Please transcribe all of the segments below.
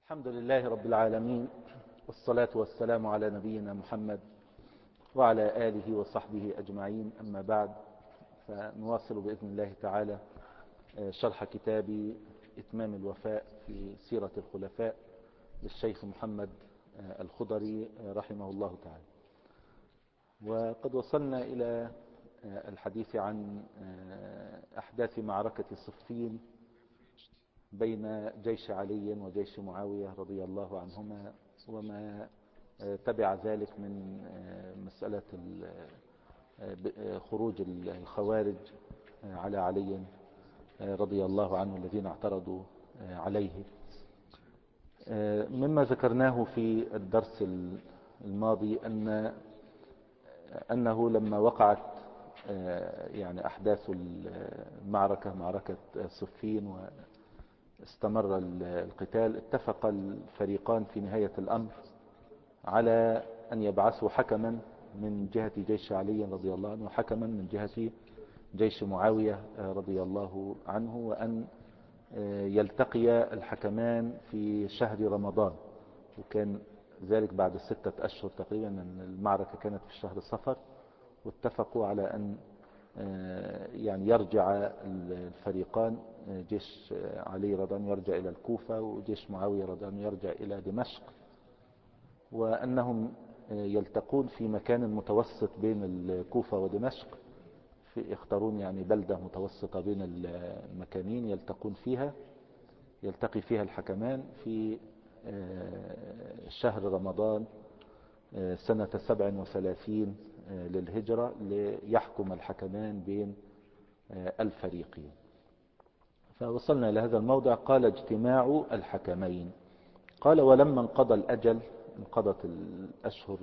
الحمد لله رب العالمين، والصلاة والسلام على نبينا محمد وعلى آله وصحبه أجمعين. أما بعد، فنواصل بإذن الله تعالى شرح كتاب إتمام الوفاء في سيرة الخلفاء للشيخ محمد الخضري رحمه الله تعالى. وقد وصلنا إلى الحديث عن أحداث معركة صفين بين جيش علي وجيش معاوية رضي الله عنهما، وما تبع ذلك من مسألة خروج الخوارج على علي رضي الله عنه الذين اعترضوا عليه. مما ذكرناه في الدرس الماضي أنه لما وقعت يعني أحداث المعركة، معركة صفين، واستمر القتال، اتفق الفريقان في نهاية الأمر على أن يبعثوا حكما من جهة جيش علي رضي الله عنه وحكما من جهة جيش معاوية رضي الله عنه، وأن يلتقي الحكمان في شهر رمضان. وكان ذلك بعد 6 أشهر تقريبا، أن المعركة كانت في شهر صفر، واتفقوا على أن يعني يرجع الفريقان، جيش علي رضي الله عنه يرجع إلى الكوفة، وجيش معاوية رضي الله عنه يرجع إلى دمشق، وأنهم يلتقون في مكان متوسط بين الكوفة ودمشق، يختارون يعني بلدة متوسطة بين المكانين يلتقون فيها، يلتقي فيها الحكمان في شهر رمضان سنة 37 للهجرة، ليحكم الحكمان بين الفريقين. فوصلنا إلى هذا الموضع. قال: اجتماع الحكمين. قال: ولما انقضى الأجل، انقضت الأشهر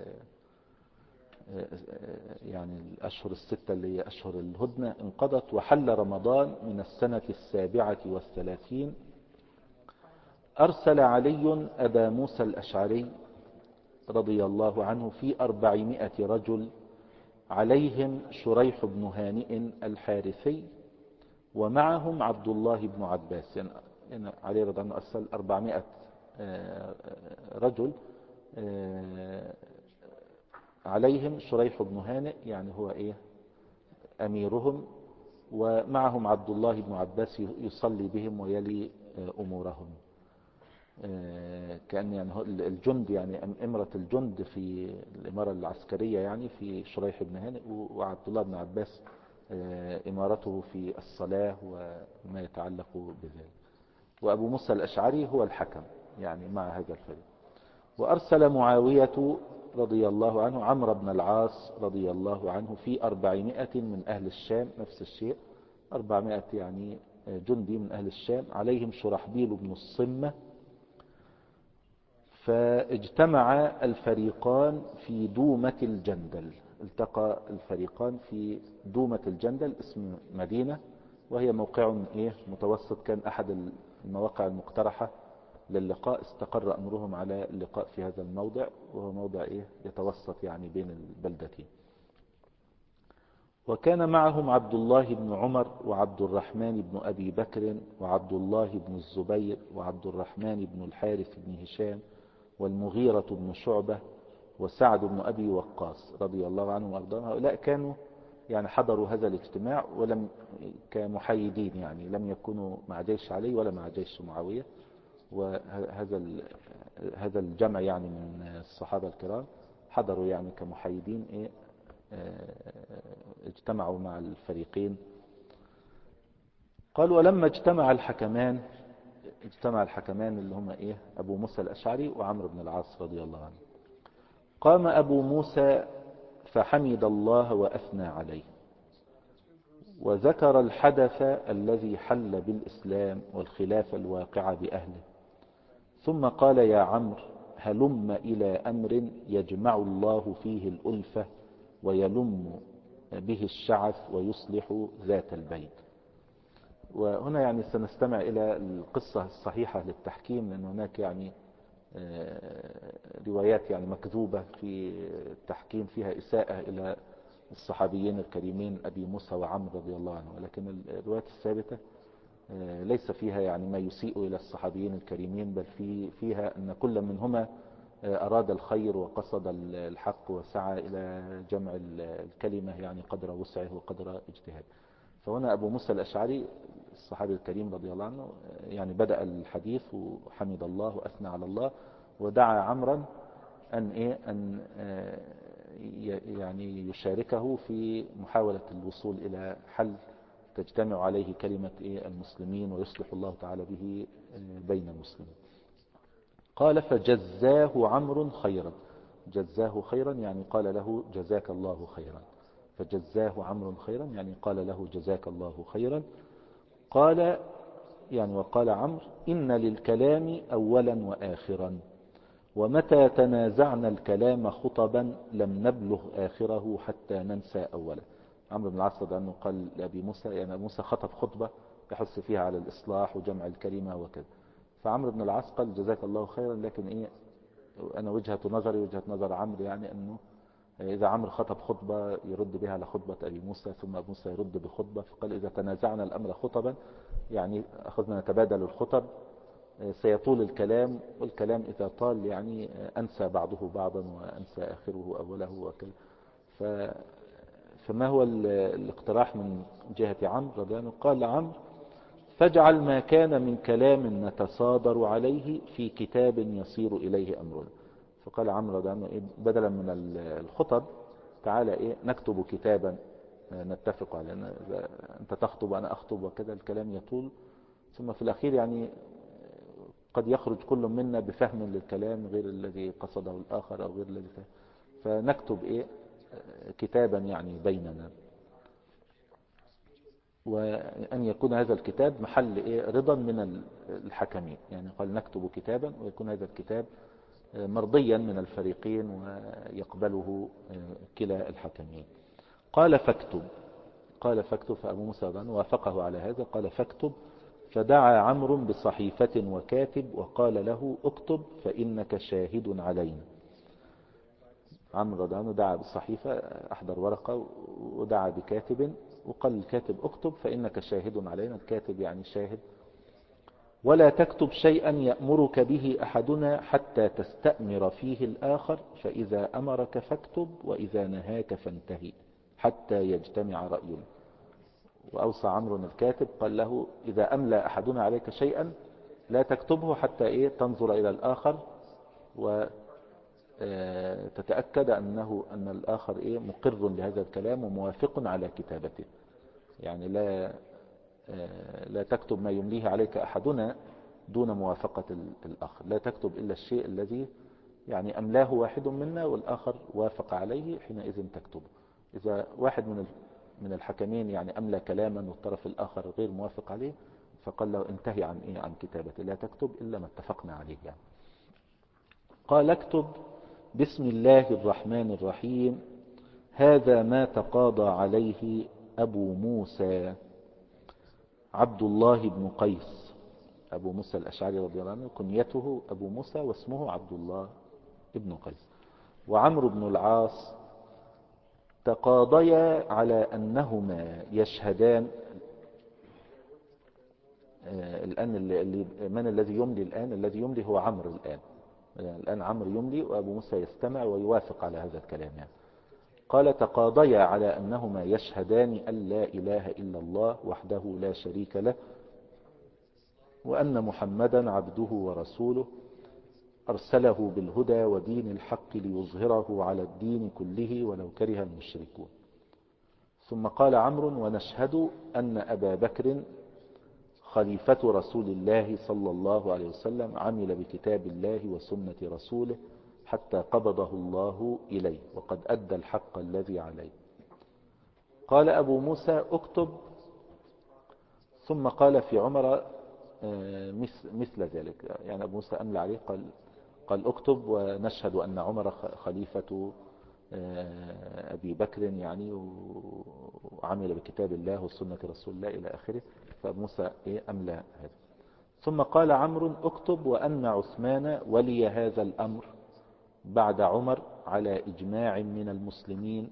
يعني الأشهر 6 اللي هي أشهر الهدنة انقضت، وحل رمضان من السنة 37، أرسل علي أبا موسى الأشعري رضي الله عنه في 400 رجل، عليهم شريح بن هانئ الحارثي، ومعهم عبد الله بن عباس. يعني علي رضي الله عنه أرسل 400 رجل، عليهم شريح بن هانئ يعني هو أميرهم، ومعهم عبد الله بن عباس يصلي بهم ويلي أمورهم. كأن يعني الجند، يعني أمرة الجند في الإمارة العسكرية يعني في شريح بن هانئ، وعبد الله بن عباس إمارته في الصلاة وما يتعلق بذلك. وأبو موسى الأشعري هو الحكم يعني مع هذا الفريق. وأرسل معاوية رضي الله عنه عمرو بن العاص رضي الله عنه في 400 من أهل الشام، نفس الشيء، 400 يعني جندي من أهل الشام، عليهم شرحبيل بن الصمة. فاجتمع الفريقان في دومة الجندل، التقى الفريقان في دومة الجندل، اسم مدينة، وهي موقع متوسط، كان أحد المواقع المقترحة للقاء. استقر أمرهم على اللقاء في هذا الموضع، وهو موضع يتوسط يعني بين البلدتين. وكان معهم عبد الله بن عمر وعبد الرحمن بن أبي بكر وعبد الله بن الزبير وعبد الرحمن بن الحارث بن هشام والمغيرة بن شعبة وسعد بن أبي وقاص رضي الله عنهم وأرضاهم. هؤلاء كانوا يعني حضروا هذا الاجتماع، ولم كمحايدين، يعني لم يكونوا مع جيش علي ولا مع جيش معاوية. وهذا الجمع يعني من الصحابة الكرام حضروا يعني كمحايدين، اجتمعوا مع الفريقين. قال: ولما اجتمع الحكمان اللي هم أبو موسى الأشعري وعمرو بن العاص رضي الله عنه، قام أبو موسى فحمد الله وأثنى عليه، وذكر الحدث الذي حل بالإسلام والخلافة الواقعة بأهله، ثم قال: يا عمرو، هلم إلى أمر يجمع الله فيه الألفة ويلم به الشعث ويصلح ذات البين. وهنا يعني سنستمع إلى القصة الصحيحة للتحكيم، لأن هناك يعني روايات يعني مكذوبة في التحكيم فيها إساءة إلى الصحابيين الكريمين أبي موسى وعمرو رضي الله عنه، ولكن الروايات الثابتة ليس فيها يعني ما يسيء إلى الصحابيين الكريمين، بل فيها أن كل منهما أراد الخير وقصد الحق وسعى إلى جمع الكلمة يعني قدر وسعه وقدر اجتهاده. فهنا أبو موسى الأشعري الصحابي الكريم رضي الله عنه يعني بدأ الحديث وحمد الله وأثنى على الله، ودعا عمرا أن يعني يشاركه في محاولة الوصول إلى حل تجتمع عليه كلمة المسلمين ويصلح الله تعالى به بين المسلمين. قال فجزاه عمرو خيرا. جزاه خيرا يعني قال له جزاك الله خيرا. فجزاه عمرو خيرا يعني قال له جزاك الله خيرا. قال يعني وقال عمرو إن للكلام أولا وآخرا، ومتى تنازعنا الكلام خطبا لم نبلغ آخره حتى ننسى أولا. عمرو بن العاص رضي الله عنه قال لأبي موسى يعني أبي موسى خطب خطبة يحث فيها على الإصلاح وجمع الكلمة وكذا، فعمرو بن العاص قال جزاك الله خيرا، لكن أنا وجهة نظري وجهة نظر عمرو يعني أنه إذا عمرو خطب خطبة يرد بها على خطبة أبي موسى، ثم أبو موسى يرد بخطبة، فقال إذا تنازعنا الأمر خطبا يعني أخذنا نتبادل الخطب سيطول الكلام، والكلام إذا طال يعني أنسى بعضه بعضا وأنسى آخره أوله وكذا. فما هو الاقتراح من جهة عمرو رضي الله عنه؟ قال عمرو فاجعل ما كان من كلام نتصادر عليه في كتاب يصير إليه أمرنا. فقال عمرو رضي الله عنه بدلا من الخطب تعالى نكتب كتابا نتفق عليه، إذا أنت تخطب وأنا أخطب وكذا الكلام يطول، ثم في الأخير يعني قد يخرج كل منا بفهم للكلام غير الذي قصده الآخر أو غير الذي فهم، فنكتب كتابا يعني بيننا، وأن يكون هذا الكتاب محل رضا من الحكمين. يعني قال نكتب كتابا ويكون هذا الكتاب مرضيا من الفريقين ويقبله كلا الحكمين. قال فاكتب. قال فاكتب، فأبو موسى وافقه على هذا، قال فاكتب. فدعا عمرو بصحيفة وكاتب وقال له اكتب فإنك شاهد علينا. عمرو رضي الله عنه دعا بالصحيفة، أحضر ورقة ودعا بكاتب وقال الكاتب اكتب فإنك شاهد علينا، الكاتب يعني شاهد. ولا تكتب شيئا يأمرك به أحدنا حتى تستأمر فيه الآخر، فإذا أمرك فاكتب وإذا نهاك فانتهي حتى يجتمع رأينا. وأوصى عمرو الكاتب قال له إذا أملى أحدنا عليك شيئا لا تكتبه حتى تنظر إلى الآخر وتتأكد أن الآخر مقر لهذا الكلام وموافق على كتابته. يعني لا تكتب ما يمليه عليك أحدنا دون موافقة الآخر، لا تكتب إلا الشيء الذي يعني أملاه واحد منا والآخر وافق عليه، حينئذ تكتبه. إذا واحد من الحكمين يعني أملى كلاما والطرف الآخر غير موافق عليه، فقال له انتهي عن كتابته، لا تكتب إلا ما اتفقنا عليه يعني. قال اكتب بسم الله الرحمن الرحيم هذا ما تقاضى عليه أبو موسى عبد الله بن قيس. أبو موسى الأشعري رضي الله عنه كنيته أبو موسى واسمه عبد الله بن قيس. وعمرو بن العاص تقاضيا على أنهما يشهدان. الآن من الذي يملي الآن؟ الذي يملي هو عمرو الآن. الآن عمرو يملي وأبو موسى يستمع ويوافق على هذا الكلام يعني. قال تقاضيا على أنهما يشهدان أن لا إله إلا الله وحده لا شريك له وأن محمدا عبده ورسوله أرسله بالهدى ودين الحق ليظهره على الدين كله ولو كره المشركون. ثم قال عمرو ونشهد أن أبا بكر خليفة رسول الله صلى الله عليه وسلم عمل بكتاب الله وسنة رسوله حتى قبضه الله إليه وقد أدى الحق الذي عليه. قال أبو موسى اكتب. ثم قال في عمر مثل ذلك، يعني أبو موسى أملى عليه قال اكتب ونشهد أن عمر خليفة أبي بكر يعني وعمل بكتاب الله وسنة رسول الله إلى آخره. فأبو موسى أملى هذا. ثم قال عمرو اكتب وأن عثمان ولي هذا الأمر بعد عمر على إجماع من المسلمين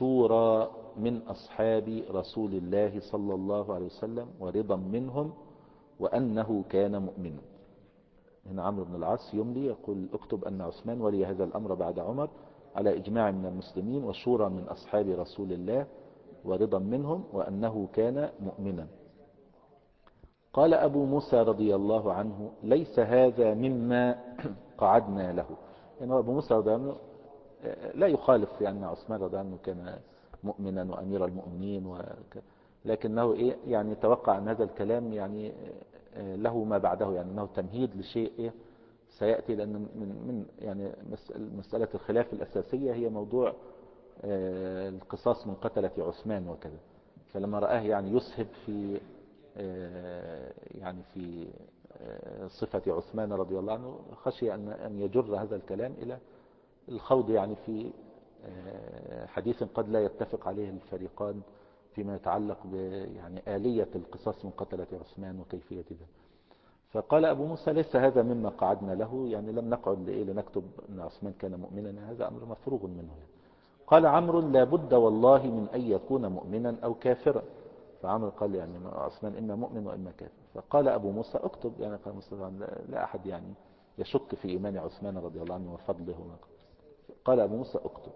وشورى من أصحاب رسول الله صلى الله عليه وسلم ورضا منهم وأنه كان مؤمنا. هنا عمرو بن العاص يملي يقول اكتب أن عثمان ولي هذا الأمر بعد عمر على إجماع من المسلمين وشورى من أصحاب رسول الله ورضا منهم، وأنه كان مؤمنا. قال أبو موسى رضي الله عنه ليس هذا مما قعدنا له. يعني أبو موسى رضي الله عنه لا يخالف يعني عثمان رضي الله عنه كان مؤمنا وأمير المؤمنين لكنه يعني توقع أن هذا الكلام يعني له ما بعده، يعني أنه تمهيد لشيء سيأتي، لأن من يعني مسألة الخلاف الأساسية هي موضوع القصاص من قتلة عثمان وكذا. فلما رآه يعني يسهب في يعني في صفة عثمان رضي الله عنه خشي أن يجر هذا الكلام إلى الخوض يعني في حديث قد لا يتفق عليه الفريقان فيما يتعلق يعني آلية القصاص من قتلة عثمان وكيفية ذلك. فقال أبو موسى ليس هذا مما قعدنا له، يعني لم نقعد لنكتب أن عثمان كان مؤمنا، هذا أمر مفروغ منه يعني. قال عمرو لا بد والله من أن يكون مؤمنا أو كافرا. فعمرو قال يعني عثمان إما مؤمن وإما كافر. فقال أبو موسى اكتب، يعني قال مصطفى لا أحد يعني يشك في إيمان عثمان رضي الله عنه وفضله. قال أبو موسى اكتب.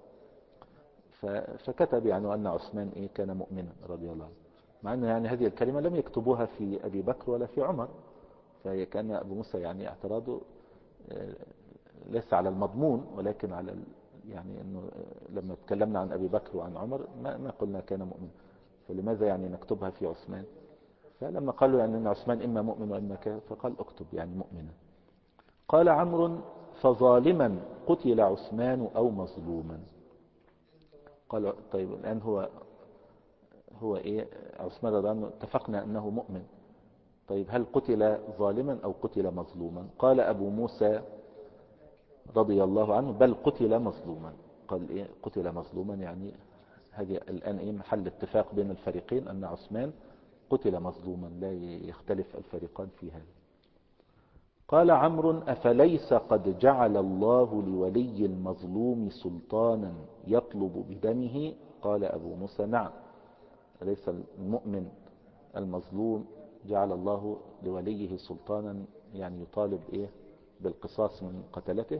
فكتب يعني أن عثمان كان مؤمنا رضي الله عنه، مع أن يعني هذه الكلمة لم يكتبوها في أبي بكر ولا في عمر. فهي كان أبو موسى يعني اعتراضه ليس على المضمون ولكن على يعني أنه لما تكلمنا عن أبي بكر وعن عمر ما قلنا كان مؤمن، فلماذا يعني نكتبها في عثمان؟ فلما قالوا يعني أن عثمان إما مؤمن وإما كافر فقال اكتب يعني مؤمنا. قال عمرو فظالما قتل عثمان أو مظلوما. قال طيب الآن هو عثمان رضي الله عنه اتفقنا أنه مؤمن، طيب هل قتل ظالما أو قتل مظلوما؟ قال أبو موسى رضي الله عنه بل قتل مظلوما. قال قتل مظلوما، يعني هذه الآن محل اتفاق بين الفريقين أن عثمان قتل مظلوما، لا يختلف الفريقان في هذا. قال عمرو أفليس قد جعل الله لولي المظلوم سلطانا يطلب بدمه؟ قال أبو موسى نعم، ليس المؤمن المظلوم جعل الله لوليه سلطانا يعني يطالب بالقصاص من قتلته؟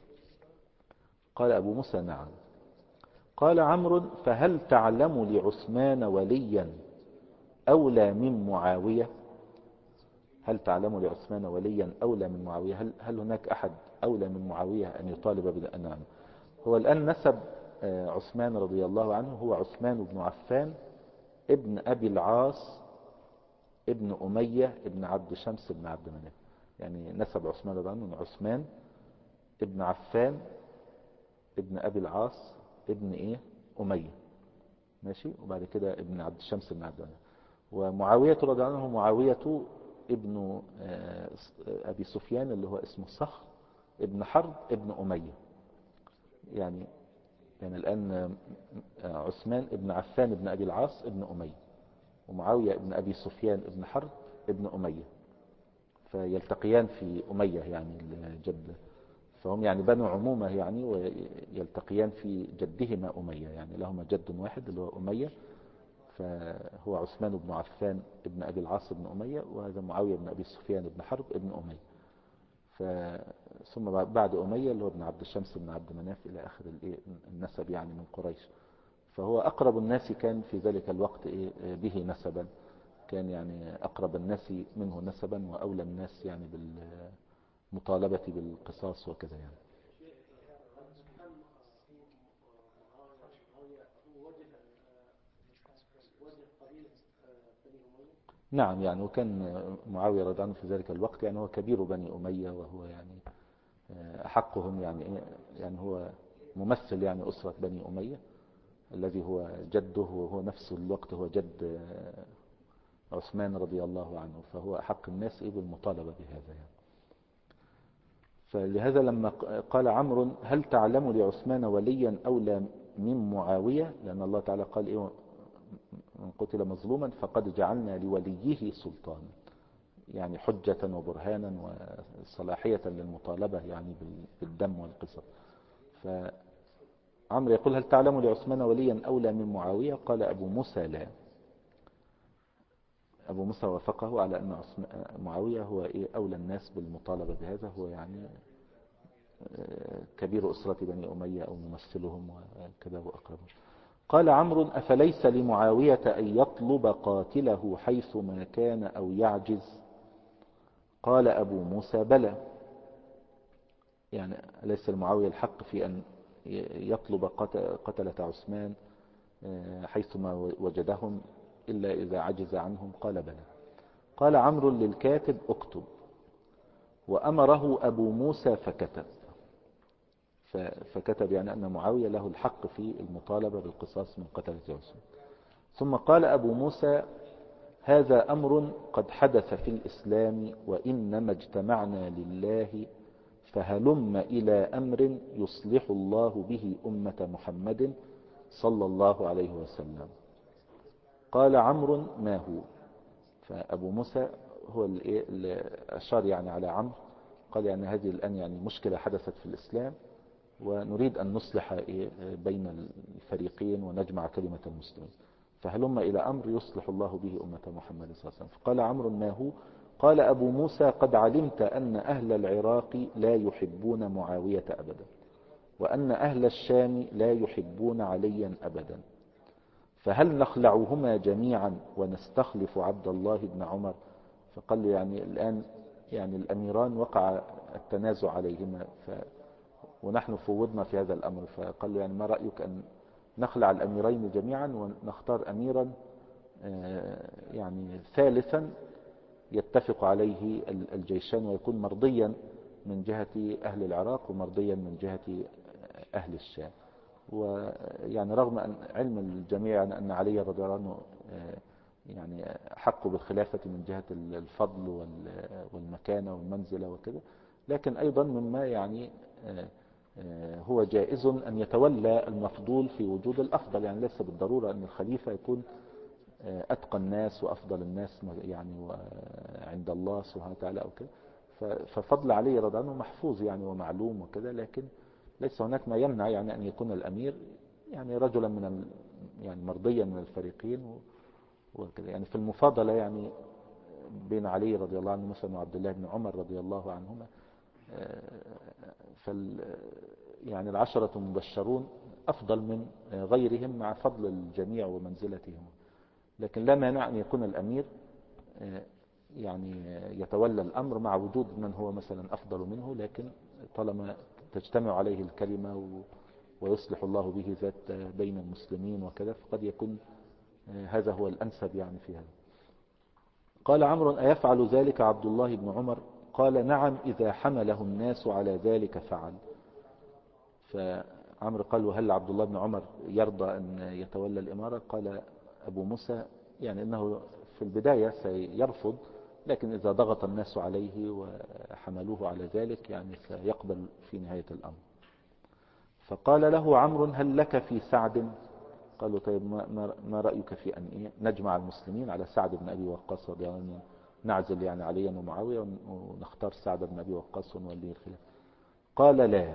قال أبو موسى نعم. قال عمرو فهل تعلم لعثمان وليا أولى من معاوية؟ هل تعلم لعثمان وليا أولى من معاوية؟ هل هناك أحد أولى من معاوية أن يطالب بالأنعام؟ هو الآن نسب عثمان رضي الله عنه هو عثمان بن عفان ابن أبي العاص ابن أمية ابن عبد شمس ابن عبد مناف. يعني نسب عثمان رضي الله عنه عثمان ابن عفان ابن أبي العاص ابن أمية، ماشي، وبعد كده ابن عبد الشمس ابن عبد مناف. ومعاوية رضي الله عنه معاوية ابن أبي سفيان اللي هو اسمه صخر ابن حرب ابن أمية. يعني الآن عثمان ابن عفان ابن أبي العاص ابن أمية، ومعاوية ابن أبي سفيان ابن حرب ابن أمية، فيلتقيان في أمية يعني الجد، فهم يعني بنو عمومة يعني، ويلتقيان في جدهما أمية، يعني لهما جد واحد اللي هو أمية. فهو عثمان بن عفان ابن أبي العاص ابن أمية، وهذا معاوية بن أبي سفيان ابن حرب ابن أمية. ثم بعد أمية اللي هو ابن عبد الشمس ابن عبد مناف إلى آخر النسب يعني من قريش. فهو أقرب الناس كان في ذلك الوقت به نسبا، كان يعني أقرب الناس منه نسبا وأولى الناس يعني بالمطالبة بالقصاص وكذا يعني. نعم، يعني وكان معاوية رضي الله عنه في ذلك الوقت يعني هو كبير بني أمية، وهو يعني أحقهم يعني هو ممثل يعني أسرة بني أمية الذي هو جده، وهو نفس الوقت هو جد عثمان رضي الله عنه، فهو أحق الناس بالمطالبة بهذا يعني. فلهذا لما قال عمرو هل تعلم لعثمان وليا أولى من معاوية، لأن الله تعالى قال من قتل مظلوما فقد جعلنا لوليه سلطانا، يعني حجة وبرهانا وصلاحية للمطالبة يعني بالدم والقصاص. فعمرو يقول هل تعلم لعثمان وليا أولى من معاوية؟ قال أبو موسى لا. أبو موسى وافقه على أن معاوية هو أولى الناس بالمطالبة بهذا، هو يعني كبير أسرة بني أمية أو ممثلهم وكذا وأقربهم. قال عمرو: أفليس لمعاوية أن يطلب قاتله حيث ما كان أو يعجز؟ قال أبو موسى: بلى. يعني ليس لمعاوية الحق في أن يطلب قتلة عثمان حيثما وجدهم إلا إذا عجز عنهم؟ قال: بلى. قال عمرو للكاتب: اكتب. وأمره أبو موسى فكتب. فكتب يعني أن معاوية له الحق في المطالبة بالقصاص من قتلة عثمان. ثم قال أبو موسى: هذا أمر قد حدث في الإسلام، وإنما اجتمعنا لله، فهلم إلى أمر يصلح الله به أمة محمد صلى الله عليه وسلم. قال عمرو: ما هو؟ فأبو موسى هو اللي أشار يعني على عمرو، قال يعني هذه الآن يعني مشكلة حدثت في الإسلام، ونريد أن نصلح بين الفريقين ونجمع كلمة المسلمين، فهلم إلى أمر يصلح الله به أمة محمد صلى الله عليه وسلم. فقال عمرو: ما هو؟ قال أبو موسى: قد علمت أن أهل العراق لا يحبون معاوية أبدا، وأن أهل الشام لا يحبون عليا أبدا، فهل نخلعهما جميعا ونستخلف عبد الله بن عمر؟ فقال له يعني الآن يعني الأميران وقع التنازع عليهما، ونحن فوضنا في هذا الأمر، فقال له يعني ما رأيك أن نخلع الأميرين جميعا ونختار أميرا يعني ثالثا يتفق عليه الجيشان، ويكون مرضيا من جهة أهل العراق ومرضيا من جهة أهل الشام. ويعني رغم أن علم الجميع أن علي رضي الله عنه يعني حق بالخلافة من جهة الفضل والمكانة والمنزلة وكذا، لكن أيضا مما يعني هو جائز أن يتولى المفضول في وجود الأفضل، يعني ليس بالضرورة أن الخليفة يكون أتقى الناس وأفضل الناس يعني عند الله سبحانه وتعالى أو كده. ففضل علي رضي الله عنه محفوظ يعني ومعلوم وكذا، لكن ليس هناك ما يمنع يعني أن يكون الأمير يعني رجلا من يعني مرضيا من الفريقين وكذا. يعني في المفاضلة يعني بين علي رضي الله عنه مثلا وعبد الله بن عمر رضي الله عنهما، يعني العشرة المبشرون أفضل من غيرهم مع فضل الجميع ومنزلتهم، لكن لا مانع أن يكون الأمير يعني يتولى الأمر مع وجود من هو مثلا أفضل منه، لكن طالما تجتمع عليه الكلمة ويصلح الله به ذات بين المسلمين وكذا، فقد يكون هذا هو الأنسب يعني في هذا. قال عمرو: أيفعل ذلك عبد الله بن عمر؟ قال: نعم، إذا حمله الناس على ذلك فعل. فعمرو قال: وهل عبد الله بن عمر يرضى أن يتولى الإمارة؟ قال أبو موسى: يعني إنه في البداية سيرفض، لكن إذا ضغط الناس عليه وحملوه على ذلك يعني سيقبل في نهاية الأمر. فقال له عمرو: هل لك في سعد؟ قالوا: طيب ما رأيك في أن نجمع المسلمين على سعد بن أبي وقاص رضي الله عنه، نعزل يعني عليا ومعاوية ونختار سعد بن أبي وقاص ونوليه الخلافة؟ قال: لا.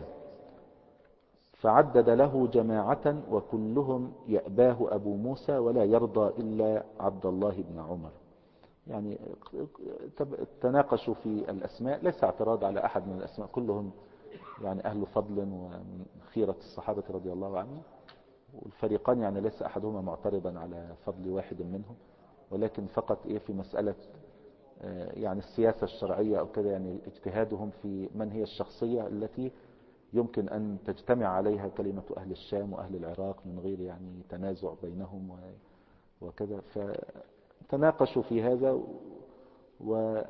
فعدد له جماعة وكلهم يأباه أبو موسى ولا يرضى إلا عبد الله بن عمر. يعني تناقشوا في الأسماء، ليس اعتراض على أحد من الأسماء، كلهم يعني أهل فضل ومن خيرة الصحابة رضي الله عنهم، والفريقان يعني ليس أحدهما معترضا على فضل واحد منهم، ولكن فقط في مسألة يعني السياسة الشرعية أو كذا، يعني اجتهادهم في من هي الشخصية التي يمكن أن تجتمع عليها كلمة أهل الشام وأهل العراق من غير يعني تنازع بينهم وكذا. فتناقشوا في هذا، و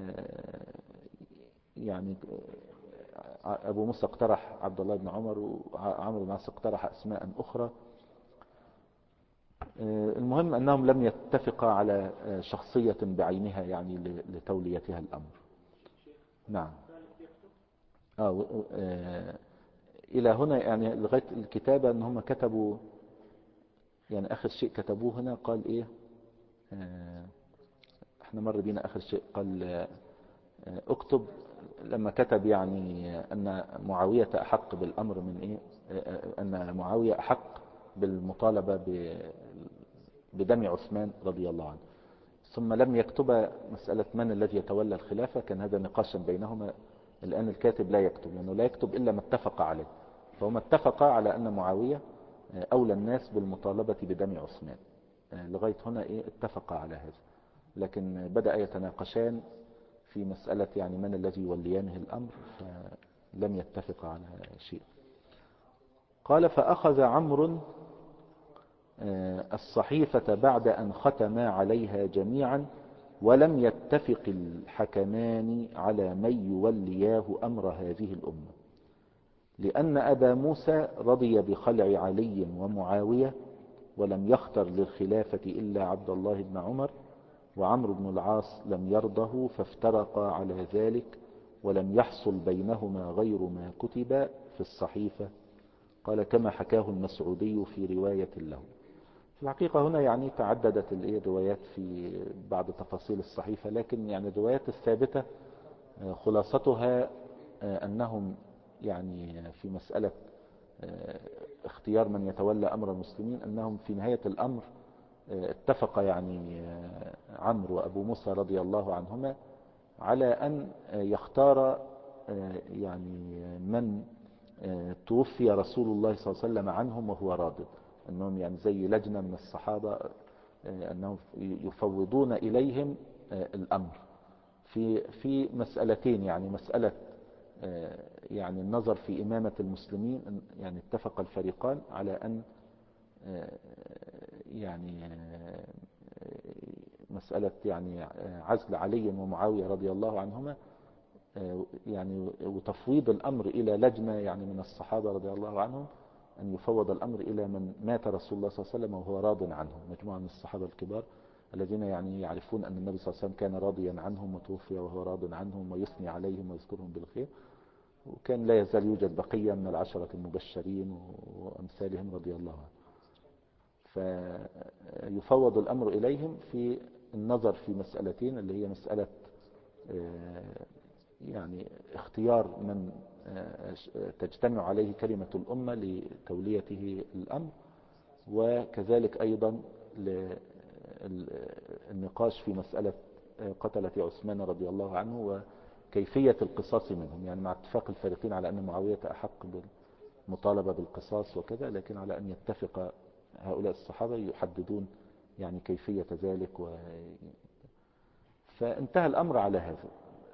يعني أبو موسى اقترح عبد الله بن عمر، وعمرو بن العاص اقترح أسماء أخرى. المهم أنهم لم يتفقا على شخصية بعينها يعني لتوليتها الأمر. نعم. إلى هنا يعني لغاية الكتابة أن هم كتبوا يعني آخر شيء كتبوه هنا قال إيه، احنا مر بينا آخر شيء قال اكتب، لما كتب يعني أن معاوية أحق بالأمر من إيه، أن معاوية أحق بالمطالبة بدم عثمان رضي الله عنه. ثم لم يكتب مسألة من الذي يتولى الخلافة، كان هذا نقاشا بينهما. الآن الكاتب لا يكتب، لأنه لا يكتب إلا ما اتفق عليه، فهم اتفقا على أن معاوية أولى الناس بالمطالبة بدم عثمان. لغاية هنا اتفقا على هذا، لكن بدأ يتناقشان في مسألة يعني من الذي يوليانه الأمر، فلم يتفق على شيء. قال: فأخذ عمرو الصحيفة بعد أن ختما عليها جميعا، ولم يتفق الحكمان على من يولياه أمر هذه الأمة، لأن أبا موسى رضي بخلع علي ومعاوية، ولم يختر للخلافة إلا عبد الله بن عمر، وعمرو بن العاص لم يرضه، فافترقا على ذلك، ولم يحصل بينهما غير ما كتب في الصحيفة. قال: كما حكاه المسعودي في رواية له. في الحقيقة هنا يعني تعددت الروايات في بعض تفاصيل الصحيفة، لكن يعني الروايات الثابتة خلاصتها أنهم يعني في مسألة اختيار من يتولى أمر المسلمين، أنهم في نهاية الأمر اتفق يعني عمرو وأبو موسى رضي الله عنهما على أن يختار يعني من توفي رسول الله صلى الله عليه وسلم عنهم وهو راض، أنهم يعني زي لجنة من الصحابة أنهم يفوضون إليهم الأمر في مسألتين، يعني مسألة يعني النظر في إمامة المسلمين، يعني اتفق الفريقان على أن يعني مسألة يعني عزل علي ومعاوية رضي الله عنهما يعني وتفويض الأمر إلى لجنة يعني من الصحابة رضي الله عنهم، أن يفوض الأمر إلى من مات رسول الله صلى الله عليه وسلم وهو راض عنهم، مجموعة من الصحابة الكبار الذين يعني يعرفون أن النبي صلى الله عليه وسلم كان راضيا عنهم وتوفي وهو راض عنهم ويثني عليهم ويذكرهم بالخير، وكان لا يزال يوجد بقية من العشرة المبشرين وأمثالهم رضي الله عنهم. فيفوض الأمر إليهم في النظر في مسألتين، اللي هي مسألة يعني اختيار من تجتمع عليه كلمة الأمة لتوليته الأمر، وكذلك أيضا النقاش في مسألة قتلة عثمان رضي الله عنه وكيفية القصاص منهم، يعني مع اتفاق الفريقين على أن معاوية أحق بالمطالبة بالقصاص وكذا، لكن على أن يتفق هؤلاء الصحابة يحددون يعني كيفية ذلك فانتهى الأمر على هذا.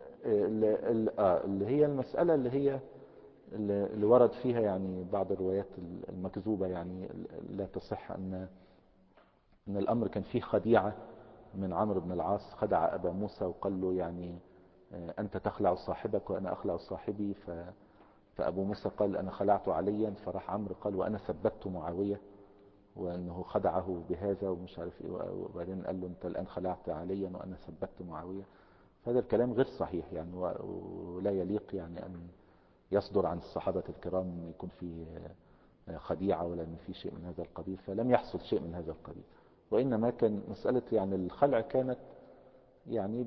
اللي هي المسألة اللي ورد فيها يعني بعض الروايات المكذوبة، يعني لا تصح، أن الأمر كان فيه خديعة من عمرو بن العاص، خدع أبا موسى وقال له يعني أنت تخلع صاحبك وأنا أخلع صاحبي، فأبو موسى قال أنا خلعت عليا، فراح عمرو قال وأنا ثبت معاوية، وأنه خدعه بهذا ومش عارف إيه، وبعدين قال له أنت الآن خلعت عليا وأنا ثبت معاوية. هذا الكلام غير صحيح يعني، ولا يليق يعني أن يصدر عن الصحابة الكرام يكون فيه خديعة ولا أن في شيء من هذا القبيل، فلم يحصل شيء من هذا القبيل، وإنما كان مسألة يعني الخلع كانت يعني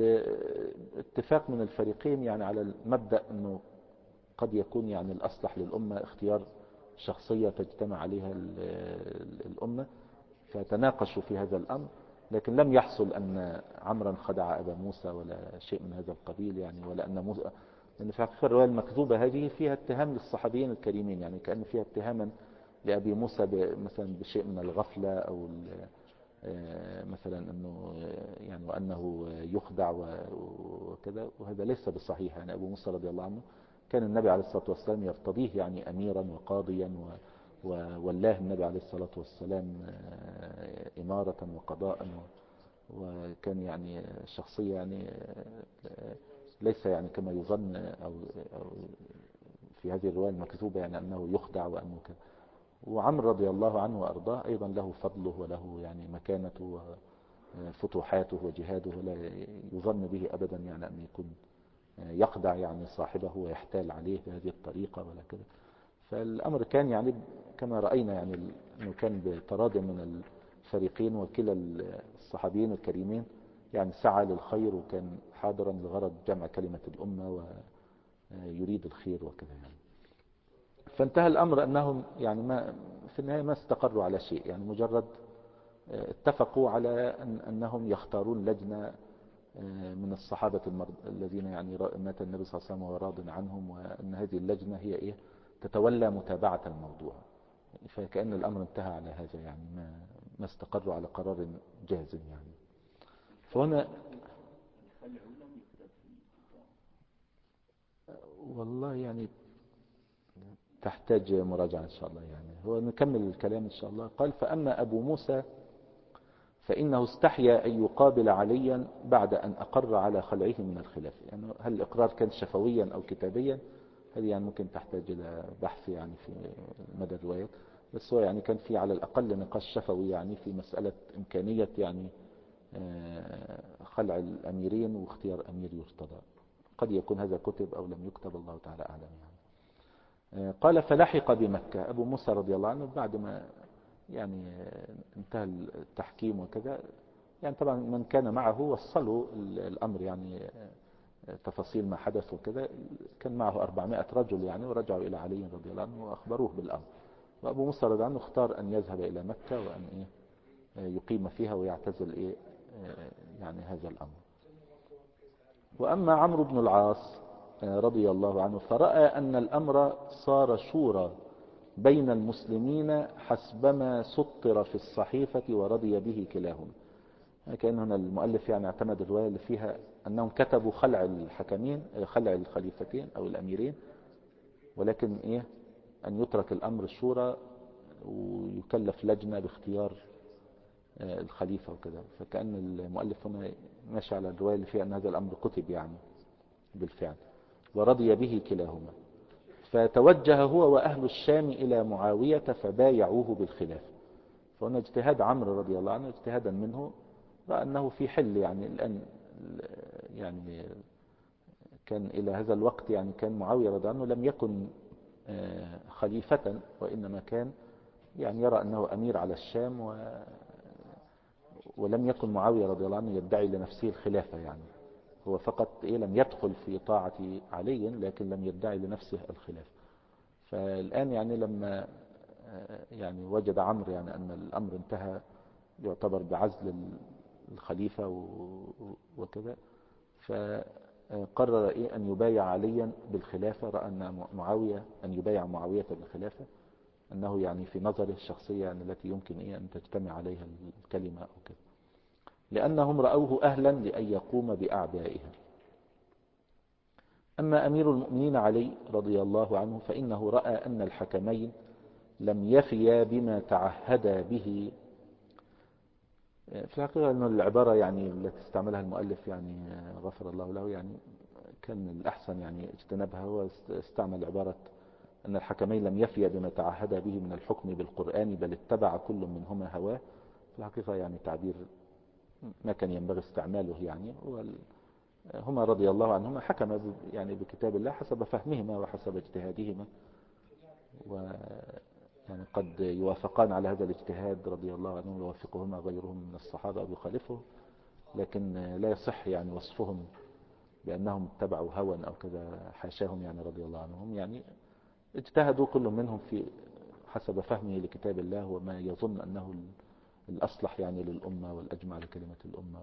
باتفاق من الفريقين يعني على المبدأ أنه قد يكون يعني الأصلح للأمة اختيار شخصية تجتمع عليها الأمة، فتناقشوا في هذا الأمر، لكن لم يحصل أن عمرا خدع أبا موسى ولا شيء من هذا القبيل يعني، ولا أن موسى، لأن في حقيقة الرواية المكذوبة هذه فيها اتهام للصحابيين الكريمين، يعني كأن فيها اتهاما لأبي موسى مثلا بشيء من الغفلة أو مثلا أنه يعني وأنه يخدع وكذا، وهذا ليس بصحيح. يعني أبو موسى رضي الله عنه كان النبي عليه الصلاة والسلام يرتضيه يعني أميرا وقاضيا، وولاه النبي عليه الصلاة والسلام إمارة وقضاء، وكان يعني شخصية يعني ليس يعني كما يظن أو في هذه الرواية المكذوبة يعني أنه يخدع وأنه كذا. وعمر رضي الله عنه وأرضاه أيضا له فضله وله يعني مكانته وفتوحاته وجهاده، ولا يظن به أبدا يعني أن يكون يخدع يعني صاحبه ويحتال عليه بهذه الطريقة ولا كذا. فالأمر كان يعني كما رأينا يعني أنه كان بتراض من الفريقين، وكلا الصحابيين الكريمين يعني سعى للخير وكان حاضرا لغرض جمع كلمة الأمة ويريد الخير وكذا يعني. فانتهى الأمر أنهم يعني ما في النهاية ما استقروا على شيء، يعني مجرد اتفقوا على أنهم يختارون لجنة من الصحابة الذين يعني مات النبي صلى الله عليه وسلم وراض عنهم، وأن هذه اللجنة هي تتولى متابعة الموضوع. فكأن الأمر انتهى على هذا، يعني ما استقروا على قرار جازم يعني. فهنا والله يعني تحتاج مراجعة إن شاء الله. يعني هو نكمل الكلام إن شاء الله. قال: فأما أبو موسى فإنه استحيا أن يقابل عليا بعد أن أقر على خلعه من الخلافة. يعني هل الإقرار كان شفويا أو كتابيا؟ هذه يعني ممكن تحتاج إلى بحث يعني في مدى الروايات، بس هو يعني كان في على الأقل نقاش شفوي يعني في مسألة إمكانية يعني خلع الأميرين واختيار أمير يرتضى. قد يكون هذا كتب أو لم يكتب، الله تعالى أعلم يعني. قال: فلحق بمكة أبو موسى رضي الله عنه بعد ما يعني انتهى التحكيم وكذا. يعني طبعا من كان معه وصلوا الأمر يعني تفاصيل ما حدث وكذا. كان معه 400 رجل يعني، ورجعوا إلى علي رضي الله عنه وأخبروه بالأمر. وأبو موسى رضي الله عنه اختار أن يذهب إلى مكة وأن يقيم فيها ويعتزل يعني هذا الأمر. وأما عمرو بن العاص رضي الله عنه فرأى أن الأمر صار شورى بين المسلمين حسبما سطر في الصحيفة ورضي به كلاهما. كأن هنا المؤلف يعني اعتمد الرواية اللي فيها أنهم كتبوا خلع الحكمين، خلع الخليفتين أو الأميرين، ولكن أن يترك الأمر الشورى ويكلف لجنة باختيار الخليفة وكذا. فكأن المؤلف هنا ماشي على الرواية اللي فيها أن هذا الأمر كتب يعني بالفعل. ورضي به كلاهما. فتوجه هو وأهل الشام إلى معاوية فبايعوه بالخلافة. فهنا اجتهاد عمرو رضي الله عنه اجتهادا منه، رأى أنه في حل يعني الآن يعني كان إلى هذا الوقت يعني كان معاوية رضي الله عنه لم يكن خليفة، وإنما كان يعني يرى أنه أمير على الشام، ولم يكن معاوية رضي الله عنه يدعي لنفسه الخلافة. يعني هو فقط لم يدخل في طاعة علي، لكن لم يدعي لنفسه الخلافة. فالآن يعني لما يعني وجد عمرو يعني أن الأمر انتهى يعتبر بعزل الخليفة وكذا، فقرر أن يبايع عليا بالخلافة. رأى أن معاوية أن يبايع معاوية بالخلافة أنه يعني في نظره الشخصية يعني التي يمكن أن تجتمع عليها الكلمة أو كذا، لأنهم رأوه أهلا لأن يقوم بأعبائها. أما أمير المؤمنين علي رضي الله عنه فإنه رأى أن الحكمين لم يفيا بما تعهدا به. في الحقيقة أن العبارة يعني التي استعملها المؤلف يعني غفر الله له يعني كان الأحسن يعني اجتنابها. هو استعمل عبارة أن الحكمين لم يفيا بما تعهدا به من الحكم بالقرآن، بل اتبع كل منهما هواه. في الحقيقة يعني تعبير ما كان ينبغي استعماله. يعني هما رضي الله عنهما حكم يعني بكتاب الله حسب فهمهما وحسب اجتهادهما، يعني قد يوافقان على هذا الاجتهاد رضي الله عنهم، يوافقهما غيرهم من الصحابة أو يخالفه، لكن لا يصح يعني وصفهم بأنهم اتبعوا هوى أو كذا، حاشاهم يعني رضي الله عنهم. يعني اجتهدوا كل منهم في حسب فهمه لكتاب الله وما يظن أنه الأصلح يعني للأمة والأجمع لكلمة الأمة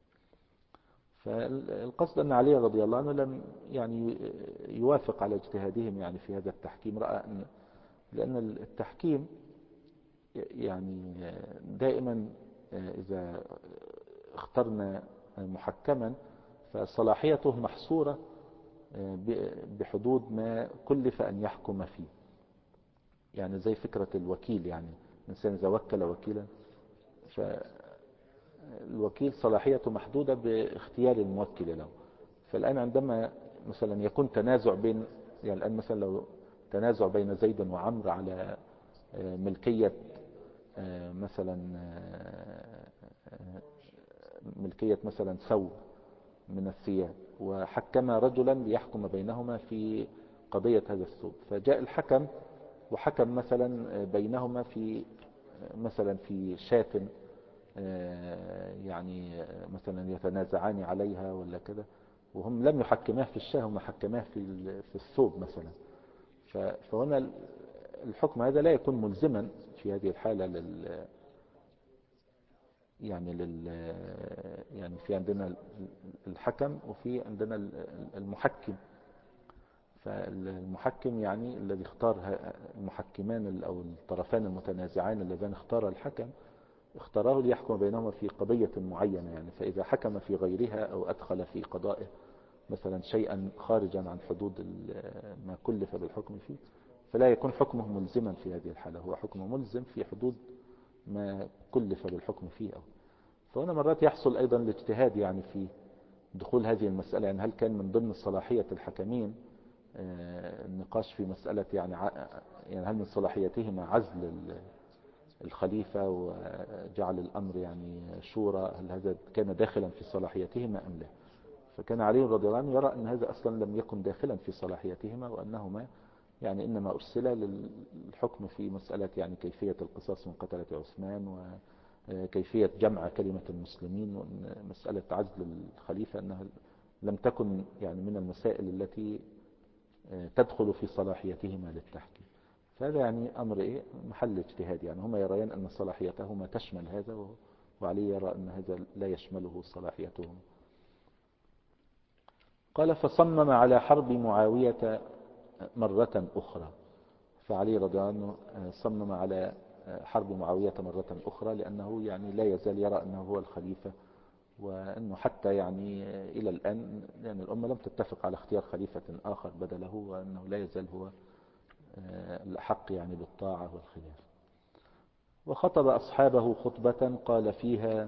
فالقصد أن علي رضي الله عنه لم يعني يوافق على اجتهادهم يعني في هذا التحكيم. رأى أن لأن التحكيم يعني دائما إذا اخترنا محكما فصلاحيته محصورة بحدود ما كلف أن يحكم فيه. يعني زي فكرة الوكيل، يعني الإنسان إذا وكل وكيلا فالوكيل صلاحيته محدودة باختيار الموكل له. فالآن عندما مثلا يكون تنازع بين يعني الآن مثلا لو تنازع بين زيد وعمر على ملكية مثلا ملكية مثلا ثوب من الثياب، وحكم رجلا ليحكم بينهما في قضية هذا الثوب، فجاء الحكم وحكم مثلا بينهما في مثلا في شاة يعني مثلا يتنازعان عليها ولا كذا، وهم لم يحكماه في الشاة، هم حكماه في الثوب مثلا. فهنا الحكم هذا لا يكون ملزما في هذه الحالة يعني يعني في عندنا الحكم وفي عندنا المحكم. فالمحكم يعني الذي اختار المحكمان أو الطرفان المتنازعان اللذان اختار الحكم، اختاره ليحكم بينهما في قضية معينة يعني. فإذا حكم في غيرها أو أدخل في قضائه مثلا شيئا خارجا عن حدود ما كلف بالحكم فيه، فلا يكون حكمه ملزما في هذه الحالة، هو حكم ملزم في حدود ما كلف بالحكم فيه. فهنا مرات يحصل أيضا الاجتهاد يعني في دخول هذه المسألة، يعني هل كان من ضمن صلاحية الحكمين النقاش في مسألة يعني هل من صلاحيتهما عزل الخليفة وجعل الأمر يعني شورى، هل هذا كان داخلا في صلاحيتهما أم لا؟ فكان علي رضي الله عنه يرى أن هذا أصلا لم يكن داخلا في صلاحيتهما، وأنهما يعني إنما أرسل للحكم في مسألة يعني كيفية القصاص من قتلة عثمان، وكيفية جمع كلمة المسلمين، وأن مسألة عزل الخليفة أنها لم تكن يعني من المسائل التي تدخل في صلاحيتهما للتحكيم. فهذا يعني أمر محل اجتهاد، يعني هما يريان أن صلاحيتهما تشمل هذا، وعلي يرى أن هذا لا يشمله صلاحيتهما. قال فصمم على حرب معاوية مرة أخرى. فعلي رضي الله عنه صمم على حرب معاوية مرة أخرى، لأنه يعني لا يزال يرى أنه هو الخليفة، وأنه حتى يعني إلى الآن يعني الأمة لم تتفق على اختيار خليفة آخر بدله، وأنه لا يزال هو الأحق يعني بالطاعة والخلافة. وخطب أصحابه خطبة قال فيها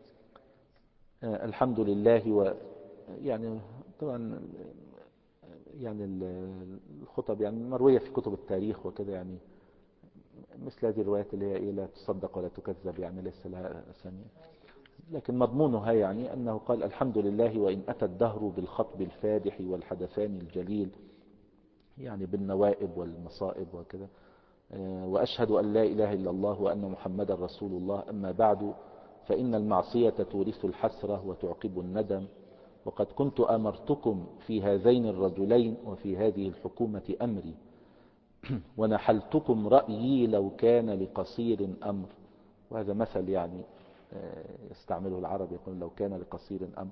الحمد لله. يعني طبعا يعني الخطب يعني مروية في كتب التاريخ وكذا، يعني مثل هذه الروايات اللي هي لا تصدق ولا تكذب، يعني ليس لها أسامي، لكن مضمونها يعني أنه قال الحمد لله وإن أتى الدهر بالخطب الفادح والحدثان الجليل، يعني بالنوائب والمصائب وكذا، وأشهد أن لا إله إلا الله وأن محمدا رسول الله. أما بعد، فإن المعصية تورث الحسرة وتعقب الندم، وقد كنت أمرتكم في هذين الرجلين وفي هذه الحكومة أمري، ونحلتكم رأيي لو كان لقصير أمر. وهذا مثل يعني يستعمله العرب، يقول لو كان لقصير أمر،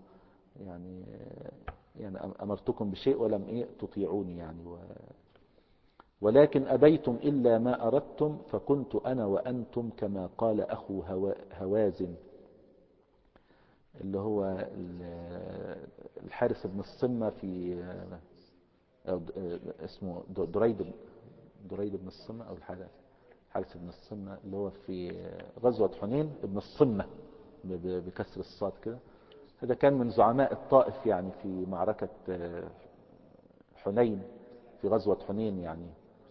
يعني أمرتكم بشيء ولم تطيعوني يعني ولكن أبيتم إلا ما أردتم، فكنت أنا وأنتم كما قال أخو هوازن اللي هو الحارس بن الصمة في اسمه دريد بن الصمة أو الحارس بن الصمة اللي هو في غزوة حنين، ابن الصمة بكسر الصاد كده. هذا كان من زعماء الطائف يعني في معركة حنين، في غزوة حنين يعني.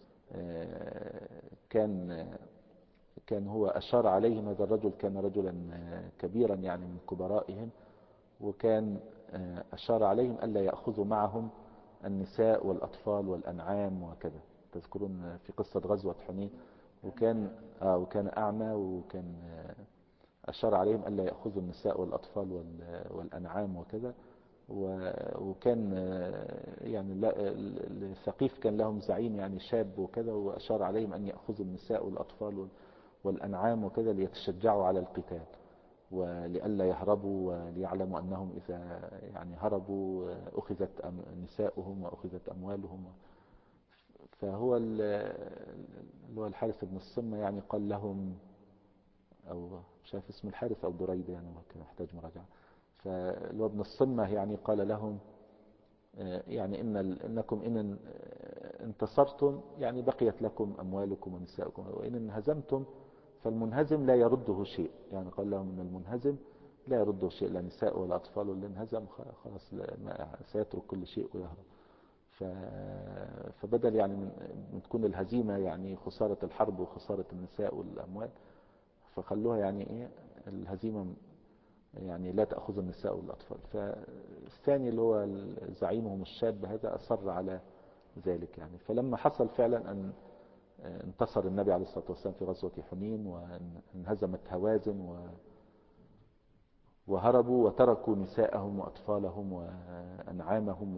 كان هو أشار عليهم، هذا الرجل كان رجلا كبيرا يعني من كبرائهم، وكان أشار عليهم ألا يأخذوا معهم النساء والأطفال والأنعام وكذا. تذكرون في قصة غزوة حنين، وكان أعمى، وكان أشار عليهم ألا يأخذوا النساء والأطفال والأنعام وكذا. وكان يعني الثقيف كان لهم زعيم يعني شاب وكذا، وأشار عليهم أن يأخذوا النساء والأطفال والأنعام وكذا ليتشجعوا على القتال، ولئلا يهربوا، وليعلموا أنهم إذا يعني هربوا أخذت نساؤهم وأخذت أموالهم. فهو اللي هو الحارث بن الصمة يعني قال لهم، أو مش عارف اسم الحارث أو دريد يعني ممكن يحتاج مراجعة. فاللي هو ابن الصمة يعني قال لهم يعني إنكم إن انتصرتم يعني بقيت لكم أموالكم ونساؤكم، وإن انهزمتم فالمنهزم لا يرده شيء. يعني قال لهم إن المنهزم لا يرده شيء، لا نساء ولا أطفال، واللي انهزم خلاص سيترك كل شيء ويهرب. فبدل يعني من تكون الهزيمة يعني خسارة الحرب وخسارة النساء والأموال، فخلوها يعني الهزيمة يعني لا تأخذ النساء والأطفال. فالثاني اللي هو زعيمهم الشاب هذا أصر على ذلك يعني. فلما حصل فعلا أن انتصر النبي عليه الصلاة والسلام في غزوة حنين، وانهزمت هوازن وهربوا وتركوا نساءهم وأطفالهم وأنعامهم،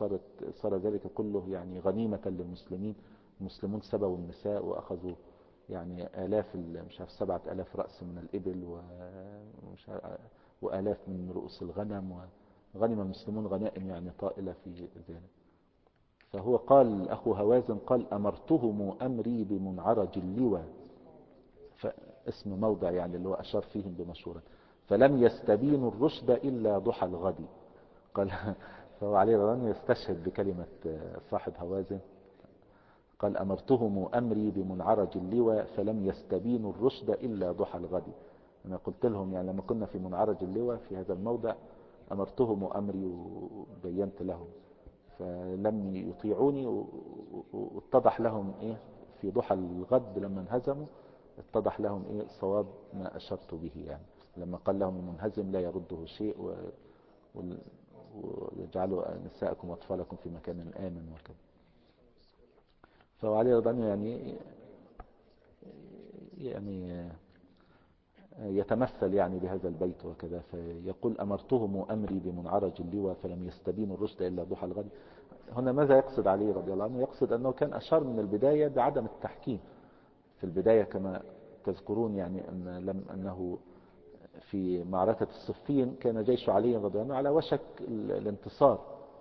صار ذلك كله يعني غنيمة للمسلمين. المسلمون سبوا النساء وأخذوا يعني آلاف مش عارف 7000 رأس من الإبل ومش عارف وآلاف من رؤوس الغنم، وغنم المسلمون غنائم يعني طائلة في ذلك. فهو قال أخو هوازن قال أمرتهم أمري بمنعرج اللوى، فاسم موضع يعني اللي هو أشار فيهم بمشورة، فلم يستبينوا الرشد إلا ضحى الغد. قال فهو عليه رضي الله عنه يستشهد بكلمة صاحب هوازن، قال أمرتهم أمري بمنعرج اللوى فلم يستبينوا الرشد إلا ضحى الغد. أنا قلت لهم يعني لما كنا في منعرج اللوى في هذا الموضع أمرتهم أمري وبينت لهم، فلم يطيعوني، واتضح لهم إيه في ضحى الغد لما انهزموا، اتضح لهم إيه صواب ما أشرت به، يعني لما قال لهم المنهزم لا يرده شيء ويجعلوا نساءكم وأطفالكم في مكان آمن وكذا. فعلي رضي الله يعني يتمثل يعني بهذا البيت وكذا، فيقول أمرتهم أمري بمنعرج اللوى فلم يستبينوا الرشد إلا ضحى الغد. هنا ماذا يقصد علي رضي الله عنه؟ يقصد أنه كان أشار من البداية بعدم التحكيم في البداية، كما تذكرون يعني أنه في معركة الصفين كان جيش علي رضي الله عنه على وشك الانتصار،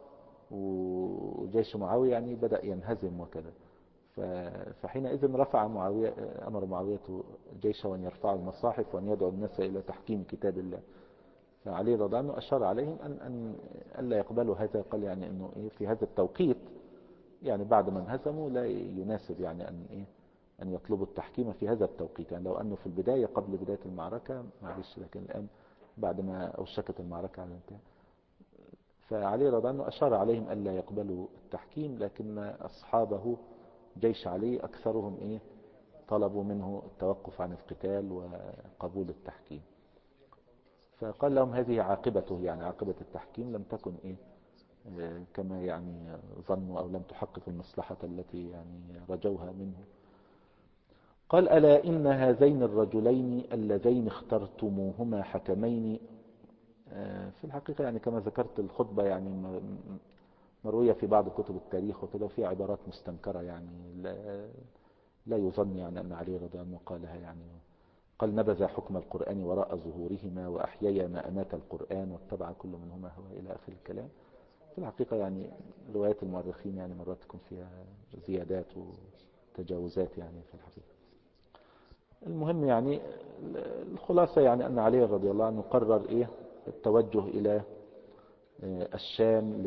وجيش معاوية يعني بدأ ينهزم وكذا. فحينئذ رفع معاوية، أمر معاوية جيشه أن يرفعوا المصاحف وأن يدعو الناس إلى تحكيم كتاب الله. فعلي رضي الله عنه أشار عليهم أن لا يقبلوا هذا، قال يعني أنه إيه في هذا التوقيت يعني بعد ما انهزموا لا يناسب يعني أن يطلبوا التحكيم في هذا التوقيت، يعني لو أنه في البداية قبل بداية المعركة معلش، لكن الآن بعد ما أوشكت المعركة على الانتهاء. فعلي رضي الله عنه أشار عليهم ألا يقبلوا التحكيم، لكن أصحابه جيش علي أكثرهم إيه طلبوا منه التوقف عن القتال وقبول التحكيم. فقال لهم هذه عاقبته، يعني عاقبة التحكيم لم تكن إيه كما يعني ظنوا أو لم تحقق المصلحة التي يعني رجوها منه. قال ألا إن هذين الرجلين اللذين اخترتموهما حكمين. في الحقيقة يعني كما ذكرت الخطبة يعني مروية في بعض كتب التاريخ وكذا، وفي عبارات مستنكرة يعني لا يظن يعني أن علي رضي الله عنه قالها، يعني قال نبذ حكم القرآن وراء ظهورهما وأحيي ما أمات القرآن واتبع كل منهما هو إلى آخر الكلام. في الحقيقة يعني روايات المؤرخين يعني مرات تكون فيها زيادات وتجاوزات يعني في الحقيقة. المهم يعني الخلاصة يعني أن علي رضي الله عنه قرر إيه التوجه إلى الشام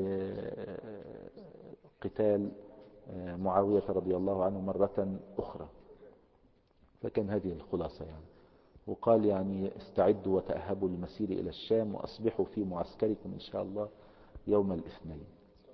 لقتال معاوية رضي الله عنه مرة أخرى. فكان هذه الخلاصة يعني. وقال يعني استعدوا وتأهبوا للمسير إلى الشام وأصبحوا في معسكركم إن شاء الله يوم الاثنين.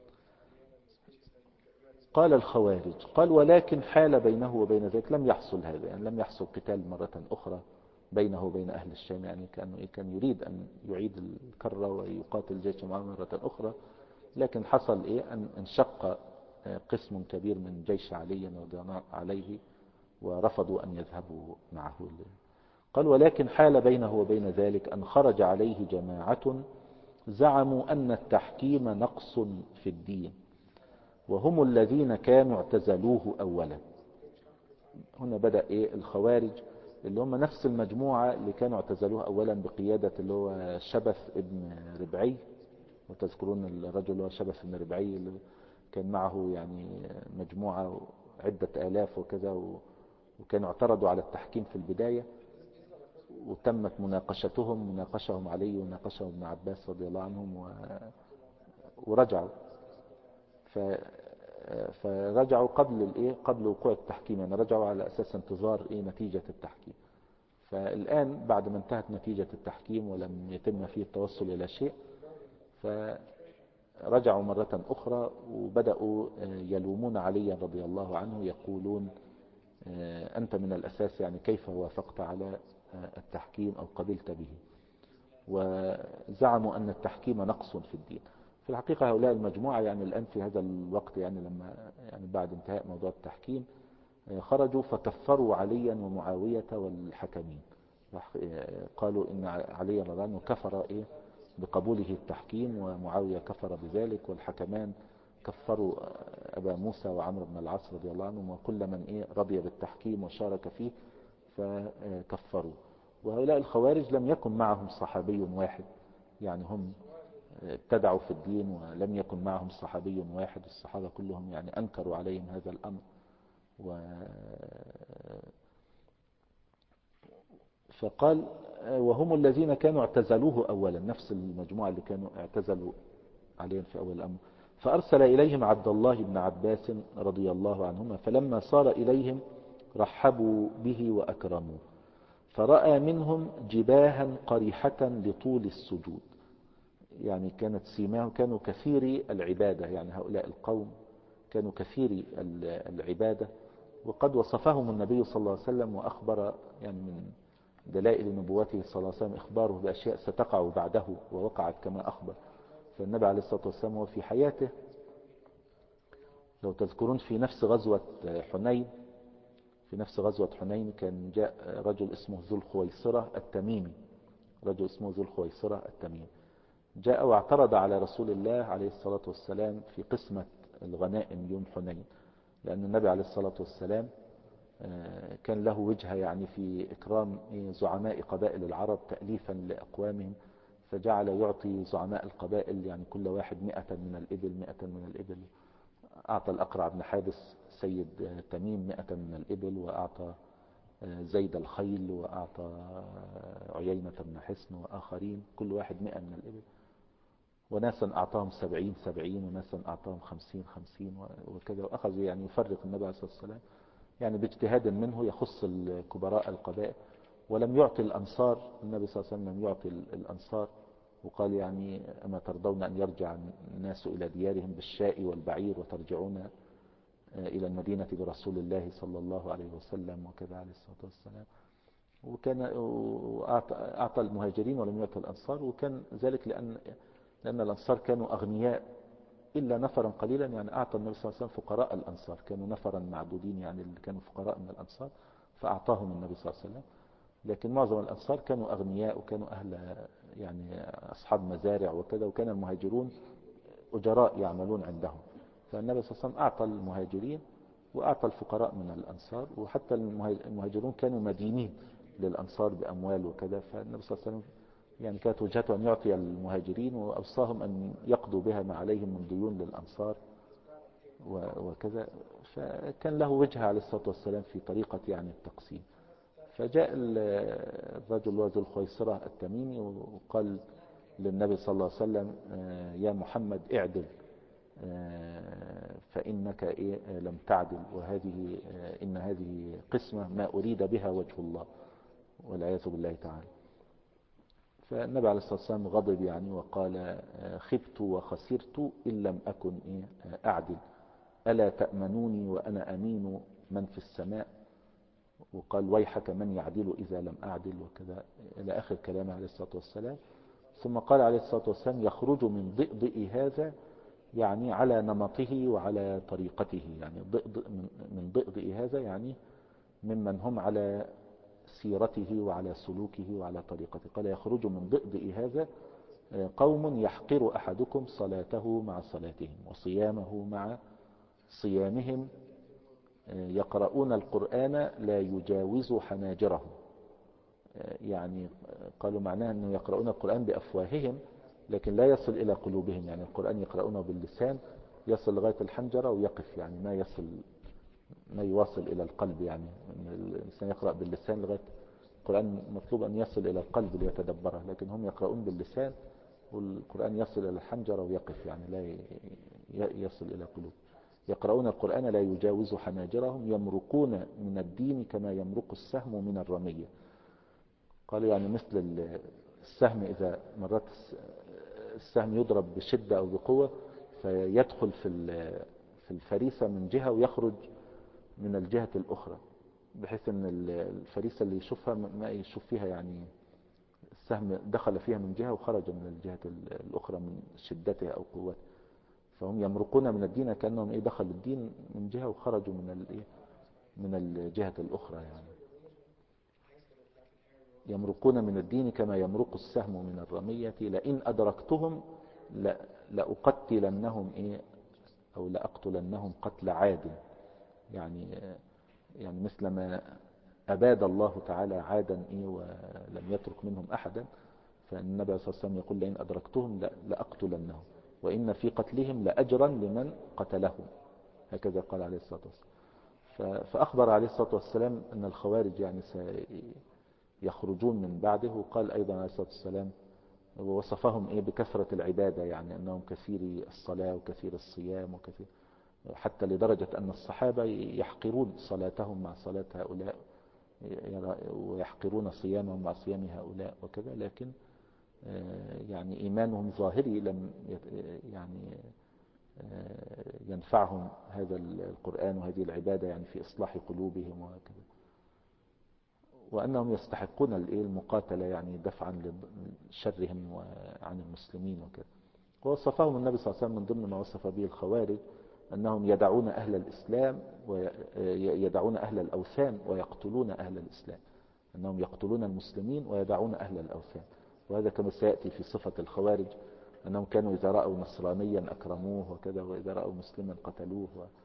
قال الخوارج قال ولكن حال بينه وبين ذلك لم يحصل هذا، يعني لم يحصل قتال مرة أخرى بينه وبين أهل الشام، يعني كان يريد أن يعيد الكرة ويقاتل جيش معه مرة أخرى، لكن حصل إيه أن انشق قسم كبير من جيش علي رضي الله عليه ورفضوا أن يذهبوا معه. قال ولكن حال بينه وبين ذلك أن خرج عليه جماعة زعموا أن التحكيم نقص في الدين، وهم الذين كانوا اعتزلوه أولا. هنا بدأ إيه الخوارج اللي هم نفس المجموعة اللي كانوا اعتزلوه أولا بقيادة اللي هو شبث ابن ربعي، وتذكرون الرجل اللي هو شبث ابن ربعي اللي كان معه يعني مجموعة عدة آلاف وكذا، وكانوا اعترضوا على التحكيم في البداية، وتمت مناقشهم علي وناقشهم ابن عباس رضي الله عنهم ورجعوا. فرجعوا قبل وقوع التحكيم، يعني رجعوا على أساس انتظار نتيجة التحكيم. فالآن بعد ما انتهت نتيجة التحكيم ولم يتم فيه التوصل إلى شيء، فرجعوا مرة أخرى وبدأوا يلومون علي رضي الله عنه، يقولون أنت من الأساس يعني كيف وافقت على التحكيم أو قبلت به، وزعموا أن التحكيم نقص في الدين. في الحقيقة هؤلاء المجموعة يعني الآن في هذا الوقت يعني لما يعني بعد انتهاء موضوع التحكيم خرجوا فكفروا عليا ومعاوية والحكمين، قالوا إن علي رضي الله عنه كفر بقبوله التحكيم، ومعاوية كفر بذلك، والحكمان كفروا أبا موسى وعمرو بن العاص رضي الله عنهم، وكل من رضي بالتحكيم وشارك فيه فكفروا. وهؤلاء الخوارج لم يكن معهم صحابي واحد، يعني هم ابتدعوا في الدين ولم يكن معهم صحابي واحد، الصحابة كلهم يعني أنكروا عليهم هذا الأمر. فقال وهم الذين كانوا اعتزلوه أولا، نفس المجموعة اللي كانوا اعتزلوا عليهم في أول الأمر. فأرسل إليهم عبد الله بن عباس رضي الله عنهما، فلما صار إليهم رحبوا به وأكرموه، فرأى منهم جباها قريحة لطول السجود، يعني كانت سيماهم كانوا كثيري العبادة، يعني هؤلاء القوم كانوا كثيري العبادة. وقد وصفهم النبي صلى الله عليه وسلم وأخبر، يعني من دلائل نبوته صلى الله عليه وسلم إخباره بأشياء ستقع بعده ووقعت كما أخبر. فالنبي عليه الصلاة والسلام هو في حياته، لو تذكرون في نفس غزوة حنين، كان جاء رجل اسمه ذو الخويصرة التميمي، جاء واعترض على رسول الله عليه الصلاة والسلام في قسمة الغنائم يوم حنين، لأن النبي عليه الصلاة والسلام كان له وجهة يعني في إكرام زعماء قبائل العرب تأليفا لأقوامهم، فجعل يعطي زعماء القبائل يعني كل واحد 100 من الإبل. أعطى الأقرع بن حابس سيد تميم 100 من الإبل، وأعطى زيد الخيل، وأعطى عيينة بن حصن وآخرين كل واحد 100 من الإبل، وناسا أعطاهم 70 وناسا أعطاهم 50 وكذا. وأخذ يعني يفرق النبي عليه الصلاة والسلام يعني باجتهاد منه يخص الكبراء القبائل، ولم يعطي الأنصار. النبي صلى الله عليه وسلم لم يعطي الأنصار، وقال يعني أما ترضون أن يرجع الناس إلى ديارهم بالشاء والبعير وترجعون إلى المدينة برسول الله صلى الله عليه وسلم، وكذا عليه الصلاة والسلام. وكان أعطى المهاجرين ولم يعطي الأنصار، وكان ذلك لأن الأنصار كانوا أغنياء إلا نفرا قليلا، يعني أعطى النبي صلى الله عليه وسلم فقراء الأنصار، كانوا نفرا معدودين يعني اللي كانوا فقراء من الأنصار فأعطاهم النبي صلى الله عليه وسلم. لكن معظم الأنصار كانوا أغنياء وكانوا أهل يعني أصحاب مزارع وكذا، وكان المهاجرون أجراء يعملون عندهم. فالنبي صلى الله عليه وسلم أعطى المهاجرين وأعطى الفقراء من الأنصار، وحتى المهاجرون كانوا مدينين للأنصار بأموال وكذا. فالنبي صلى الله عليه وسلم يعني كانت وجهته أن يعطي المهاجرين، وأوصاهم أن يقضوا بها ما عليهم من ديون للأنصار وكذا. فكان له وجهة عليه الصلاة والسلام في طريقة يعني التقسيم. فجاء الرجل ذو الخويصرة التميمي وقال للنبي صلى الله عليه وسلم يا محمد اعدل، فإنك لم تعدل، وهذه إن هذه قسمة ما أريد بها وجه الله والعياذ بالله تعالى. فالنبي عليه الصلاة والسلام غضب يعني وقال خبت وخسرت إن لم أكن أعدل، ألا تأمنوني وأنا أمين من في السماء، وقال ويحك من يعدل إذا لم أعدل، وكذا إلى آخر كلامه عليه الصلاة والسلام. ثم قال عليه الصلاة والسلام يخرج من ضئضئ هذا، يعني على نمطه وعلى طريقته، يعني من ضئضئ هذا يعني ممن هم على سيرته وعلى سلوكه وعلى طريقته. قال يخرج من ضئضئ هذا قوم يحقر أحدكم صلاته مع صلاتهم وصيامه مع صيامهم، يقرؤون القرآن لا يجاوز حناجرهم. يعني قالوا معناه أنه يقرؤون القرآن بأفواههم لكن لا يصل إلى قلوبهم، يعني القرآن يقرؤونه باللسان يصل لغاية الحنجرة ويقف، يعني ما يواصل إلى القلب، يعني الإنسان يقرأ باللسان لغاية القرآن مطلوب أن يصل إلى القلب ليتدبره، لكن هم يقرؤون باللسان والقرآن يصل إلى الحنجرة ويقف، يعني لا يصل إلى قلوب. يقرؤون القرآن لا يجاوز حناجرهم، يمرقون من الدين كما يمرق السهم من الرمية. قالوا يعني مثل السهم إذا مرات السهم يضرب بشدة أو بقوة فيدخل في الفريسة من جهة ويخرج من الجهة الأخرى، بحيث أن الفريسة اللي يشوفها ما يشوف فيها يعني السهم دخل فيها من جهة وخرج من الجهة الأخرى من شدتها أو قوتها. فهم يمرقون من الدين كأنهم دخلوا الدين من جهة وخرجوا من الجهة الأخرى، يعني يمرقون من الدين كما يمرق السهم من الرمية، لئن أدركتهم لأقتلنهم أو لأقتلنهم قتل عاد. يعني مثل ما أباد الله تعالى عادا ولم يترك منهم أحدا، فالنبي صلى الله عليه وسلم يقول لئن أدركتهم لأقتلنهم، وإن في قتلهم لأجرا لمن قتلهم، هكذا قال عليه الصلاة والسلام. فأخبر عليه الصلاة والسلام أن الخوارج يعني سيخرجون من بعده. وقال أيضا عليه الصلاة والسلام ووصفهم بكثرة العبادة، يعني أنهم كثير الصلاة وكثير الصيام وكثير، حتى لدرجة أن الصحابة يحقرون صلاتهم مع صلاة هؤلاء ويحقرون صيامهم مع صيام هؤلاء وكذا، لكن يعني إيمانهم ظاهري لم يعني ينفعهم هذا القرآن وهذه العبادة يعني في إصلاح قلوبهم وكذا، وأنهم يستحقون المقاتلة يعني دفعا لشرهم عن المسلمين وكذا. ووصفهم النبي صلى الله عليه وسلم من ضمن ما وصف به الخوارج أنهم يدعون أهل الإسلام ويدعون أهل الأوثان ويقتلون أهل الإسلام، أنهم يقتلون المسلمين ويدعون أهل الأوثان. وهذا كما سيأتي في صفة الخوارج أنهم كانوا إذا رأوا نصرانيا أكرموه وكذا، وإذا رأوا مسلما قتلوه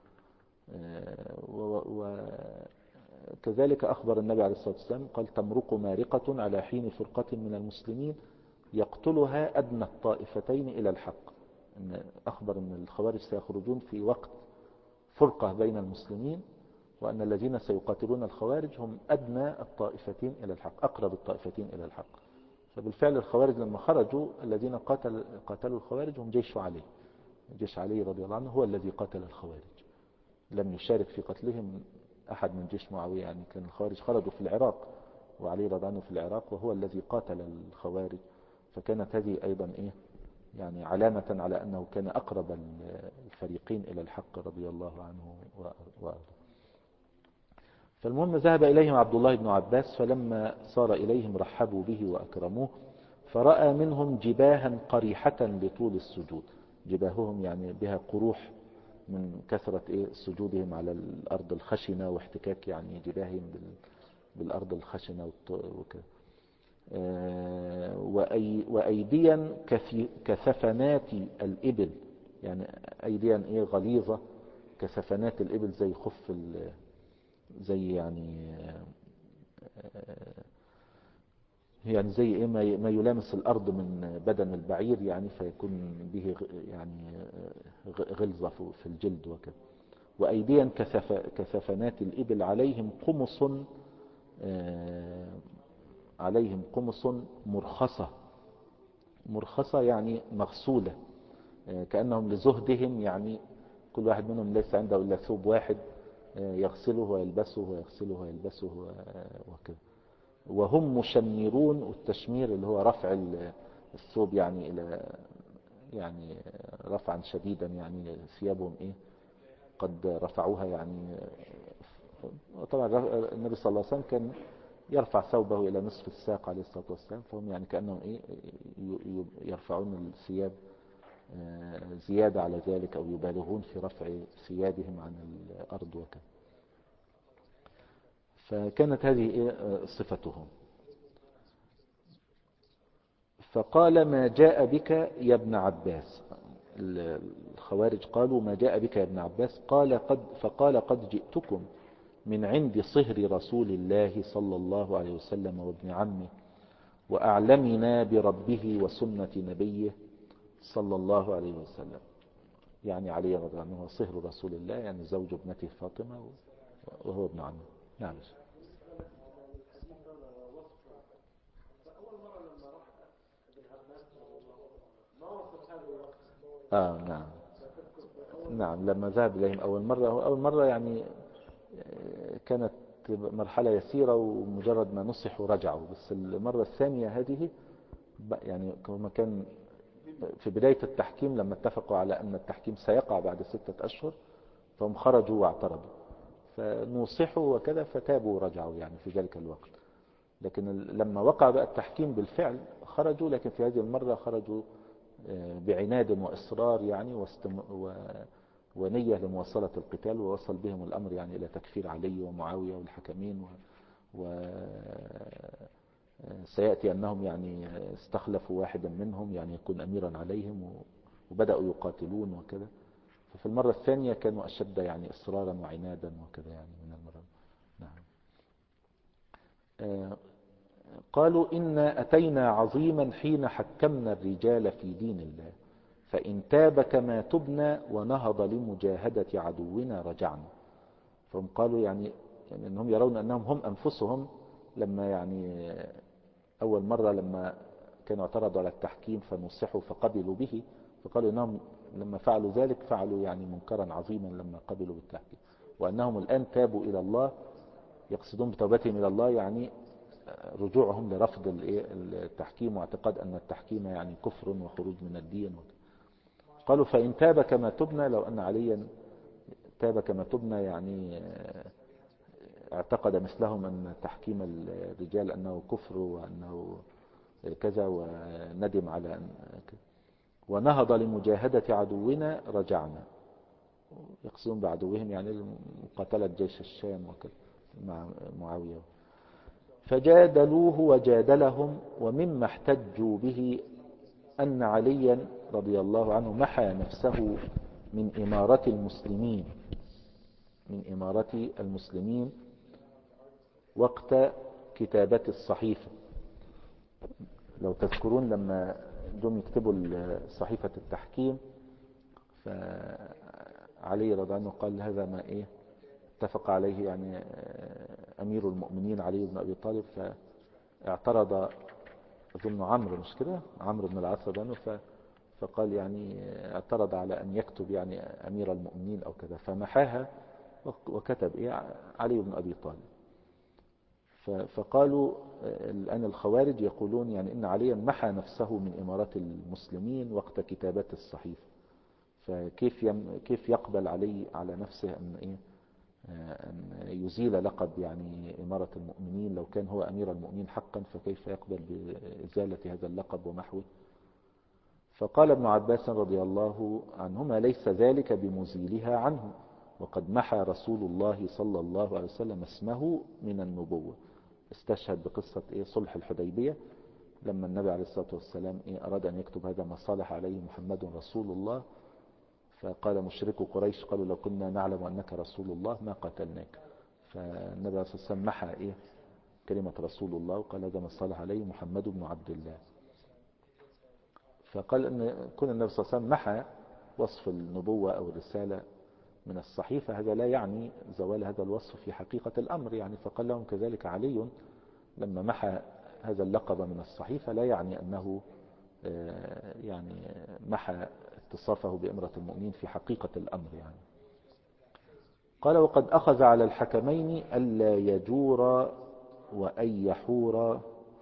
وكذلك أخبر النبي عليه الصلاة والسلام قال تمرق مارقة على حين فرقة من المسلمين يقتلها أدنى الطائفتين إلى الحق. أخبر أن الخوارج سيخرجون في وقت فرقة بين المسلمين، وأن الذين سيقاتلون الخوارج هم أدنى الطائفتين إلى الحق، أقرب الطائفتين إلى الحق. فبالفعل الخوارج لما خرجوا الذين قاتلوا الخوارج هم جيش علي. جيش علي رضي الله عنه هو الذي قاتل الخوارج، لم يشارك في قتلهم أحد من جيش معاوية. يعني كان الخوارج خرجوا في العراق وعلي رضي الله عنه في العراق، وهو الذي قاتل الخوارج. فكانت هذه أيضا يعني علامة على أنه كان أقرب الفريقين إلى الحق رضي الله عنه وأرضاه. فالمهم ذهب إليهم عبد الله بن عباس، فلما صار إليهم رحبوا به وأكرموه، فرأى منهم جباها قريحة لطول السجود. جباههم يعني بها قروح من كثرة سجودهم على الأرض الخشنة واحتكاك يعني جباههم بالأرض الخشنة وكذا. وأيديا كثفنات الإبل، يعني أيديا غليظة كثفنات الإبل، زي خف زي يعني زي ما يلامس الأرض من بدن البعير، يعني فيكون به يعني غلظة في الجلد وكذا. وأيديا كثفنات الإبل عليهم قمص مرخصة يعني مغسولة، كأنهم لزهدهم، يعني كل واحد منهم ليس عنده إلا ثوب واحد يغسله ويلبسه ويغسله ويلبسه وكذا. وهم مشمرون، والتشمير اللي هو رفع الثوب يعني إلى يعني رفعا شديدا، يعني ثيابهم قد رفعوها يعني. طبعا النبي صلى الله عليه وسلم كان يرفع ثوبه إلى نصف الساق عليه الصلاة والسلام، فهم يعني كأنهم يرفعون الثياب زيادة على ذلك، أو يبالغون في رفع ثيابهم عن الأرض وكذا. فكانت هذه صفتهم. فقال ما جاء بك يا ابن عباس، الخوارج قالوا ما جاء بك يا ابن عباس، فقال قد جئتكم من عند صهر رسول الله صلى الله عليه وسلم وابن عمه وأعلمنا بربه وسنة نبيه صلى الله عليه وسلم. يعني علي رضي الله عنه هو صهر رسول الله، يعني زوج ابنته فاطمة، وهو ابن عمه. نعم. نعم. نعم لما ذهب إليهم أول مرة يعني كانت مرحلة يسيرة، ومجرد ما نصحوا رجعوا. بس المرة الثانية هذه يعني كما كان في بداية التحكيم، لما اتفقوا على أن التحكيم سيقع بعد 6 أشهر، فهم خرجوا واعترضوا، فنوصحوا وكذا فتابوا ورجعوا يعني في ذلك الوقت. لكن لما وقع بقى التحكيم بالفعل خرجوا، لكن في هذه المرة خرجوا بعناد وإصرار يعني ونية لمواصلة القتال، ووصل بهم الأمر يعني إلى تكفير علي ومعاوية والحكمين سيأتي أنهم يعني استخلفوا واحدا منهم يعني يكون أميرا عليهم، وبدأوا يقاتلون وكذا. ففي المرة الثانية كانوا أشد يعني إصرارا وعنادا وكذا يعني من المرة. نعم. قالوا إنا أتينا عظيما حين حكمنا الرجال في دين الله، فإن تاب كما تبنا ونهض لمجاهدة عدونا رجعنا. فهم قالوا يعني أنهم يرون أنهم هم أنفسهم لما يعني أول مرة لما كانوا اعترضوا على التحكيم فنصحوا فقبلوا به، فقالوا أنهم لما فعلوا ذلك فعلوا يعني منكرا عظيما لما قبلوا بالتحكيم، وأنهم الآن تابوا إلى الله، يقصدون بتوبتهم إلى الله يعني رجوعهم لرفض التحكيم واعتقاد أن التحكيم يعني كفر وخروج من الدين. قالوا فإن تاب كما تبنا، لو أن عليا تاب كما تبنا يعني اعتقد مثلهم أن تحكيم الرجال أنه كفر وأنه كذا وندم على أن ونهض لمجاهدة عدونا رجعنا، يقصدون بعدوهم يعني مقاتلة جيش الشام وكذا مع معاوية. فجادلوه وجادلهم، ومما احتجوا به أن عليا رضي الله عنه محى نفسه من إمارة المسلمين وقت كتابة الصحيفة. لو تذكرون لما جم يكتبوا صحيفة التحكيم، فعلي رضي الله عنه قال هذا ما اتفق عليه يعني أمير المؤمنين علي بن أبي طالب، فاعترض أظن عمرو، مش كده، عمرو بن العاص رضي الله عنه، فقال يعني اعترض على أن يكتب يعني أمير المؤمنين أو كذا، فمحاها وكتب علي بن أبي طالب. فقالوا الآن الخوارج يقولون يعني إن عليا محى نفسه من إمارة المسلمين وقت كتابة الصحيفة، فكيف يقبل علي على نفسه أن يزيل لقب يعني إمارة المؤمنين؟ لو كان هو أمير المؤمنين حقا فكيف يقبل بإزالة هذا اللقب ومحوه؟ فقال ابن عباس رضي الله عنهما ليس ذلك بمزيلها عنه، وقد محى رسول الله صلى الله عليه وسلم اسمه من النبوة. استشهد بقصة صلح الحديبية لما النبي عليه الصلاة والسلام أراد أن يكتب هذا ما صالح عليه محمد رسول الله، فقال مشركو قريش قالوا لو كنا نعلم أنك رسول الله ما قتلناك، فالنبي عليه الصلاة والسلام محى كلمة رسول الله وقال هذا ما صالح عليه محمد بن عبد الله. فقال أن كون النبي صلى الله عليه وسلم محى وصف النبوة أو الرسالة من الصحيفة هذا لا يعني زوال هذا الوصف في حقيقة الأمر يعني. فقال لهم كذلك علي لما محى هذا اللقب من الصحيفة لا يعني أنه يعني محى اتصافه بإمرة المؤمنين في حقيقة الأمر يعني. قال وقد أخذ على الحكمين ألا يجور وأن يحور،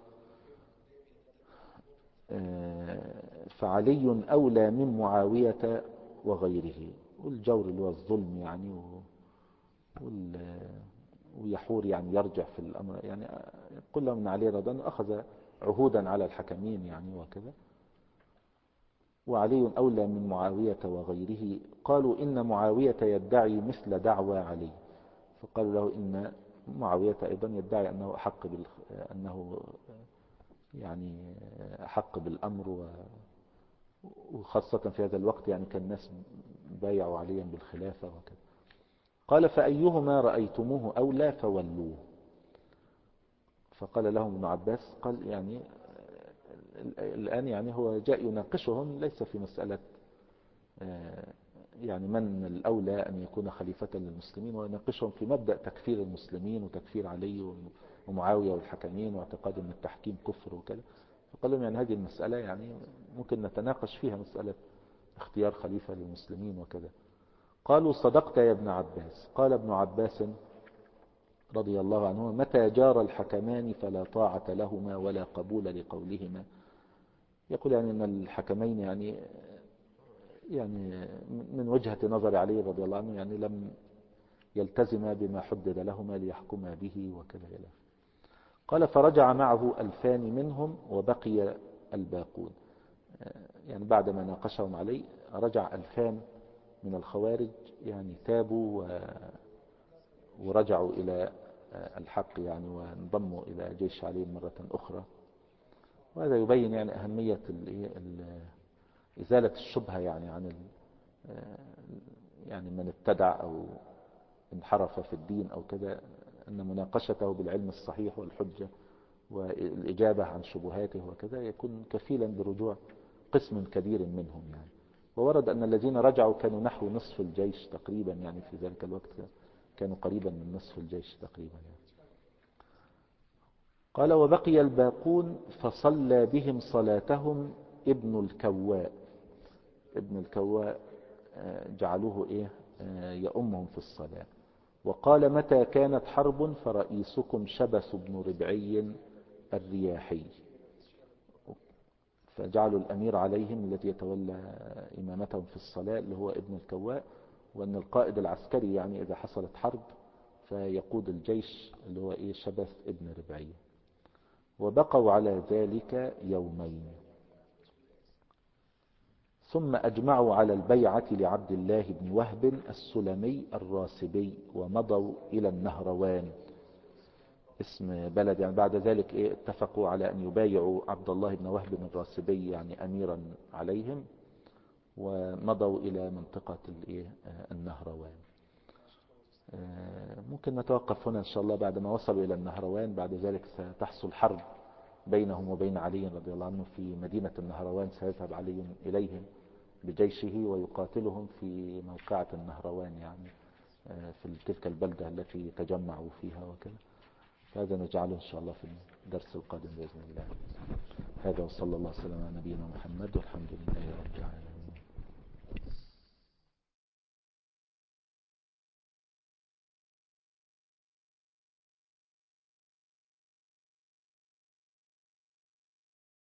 فعلي أولى من معاوية وغيره. والجور اللي هو الظلم يعني، ويحور يعني يرجع في الأمر يعني. قل لهم أن علي رضي الله عنه أخذ عهودا على الحكمين يعني وكذا، وعلي أولى من معاوية وغيره. قالوا إن معاوية يدعي مثل دعوى علي، فقالوا له إن معاوية أيضا يدعي أنه أنه يعني أحق بالأمر، وخاصة في هذا الوقت يعني كان الناس بايعوا عليا بالخلافة وكذا. قال فأيهما رأيتموه أولى فولوه. فقال لهم ابن عباس قال يعني الآن يعني هو جاء يناقشهم ليس في مسألة يعني من الأولى أن يكون خليفة للمسلمين، ويناقشهم في مبدأ تكفير المسلمين وتكفير علي ومعاوية والحكمين واعتقاد أن التحكيم كفر وكذا. فقال لهم يعني هذه المسألة يعني ممكن نتناقش فيها، مسألة اختيار خليفة للمسلمين وكذا. قالوا صدقت يا ابن عباس. قال ابن عباس رضي الله عنهما متى جار الحكمان فلا طاعة لهما ولا قبول لقولهما. يقول يعني أن الحكمين يعني من وجهة نظر علي رضي الله عنه يعني لم يلتزما بما حدد لهما ليحكما به وكذا إلى. قال فرجع معه 2000 منهم وبقي الباقون. يعني بعدما ناقشهم علي رجع 2000 من الخوارج يعني تابوا ورجعوا إلى الحق يعني وانضموا إلى جيش علي مرة أخرى. وهذا يبين يعني أهمية إزالة الشبهة يعني عن يعني من ابتدع أو انحرف في الدين أو كذا، أن مناقشته بالعلم الصحيح والحجة والإجابة عن شبهاته وكذا يكون كفيلا برجوع قسم كبير منهم يعني. وورد أن الذين رجعوا كانوا نحو نصف الجيش تقريبا، يعني في ذلك الوقت كانوا قريبا من نصف الجيش تقريبا يعني. قال وبقي الباقون فصلى بهم صلاتهم ابن الكواء. ابن الكواء جعلوه يؤمهم في الصلاة. وقال متى كانت حرب فرئيسكم شبث بن ربعي الرياحي. فجعلوا الأمير عليهم الذي يتولى إمامتهم في الصلاة اللي هو ابن الكواء، وأن القائد العسكري يعني إذا حصلت حرب فيقود الجيش اللي هو شبث ابن ربعي. وبقوا على ذلك يومين، ثم أجمعوا على البيعة لعبد الله بن وهب السلمي الراسبي ومضوا إلى النهروان، اسم بلد يعني. بعد ذلك اتفقوا على أن يبايعوا عبد الله بن وهب الراسبي يعني أميرا عليهم، ومضوا إلى منطقة النهروان. ممكن نتوقف هنا إن شاء الله. بعد ما وصلوا إلى النهروان بعد ذلك ستحصل حرب بينهم وبين علي رضي الله عنه في مدينة النهروان. سيذهب علي إليهم بجيشه ويقاتلهم في موقعة النهروان يعني في تلك البلدة التي تجمعوا فيها وكذا. هذا نجعله إن شاء الله في الدرس القادم بإذن الله. هذا وصلى الله وسلم على نبينا محمد والحمد لله رب العالمين.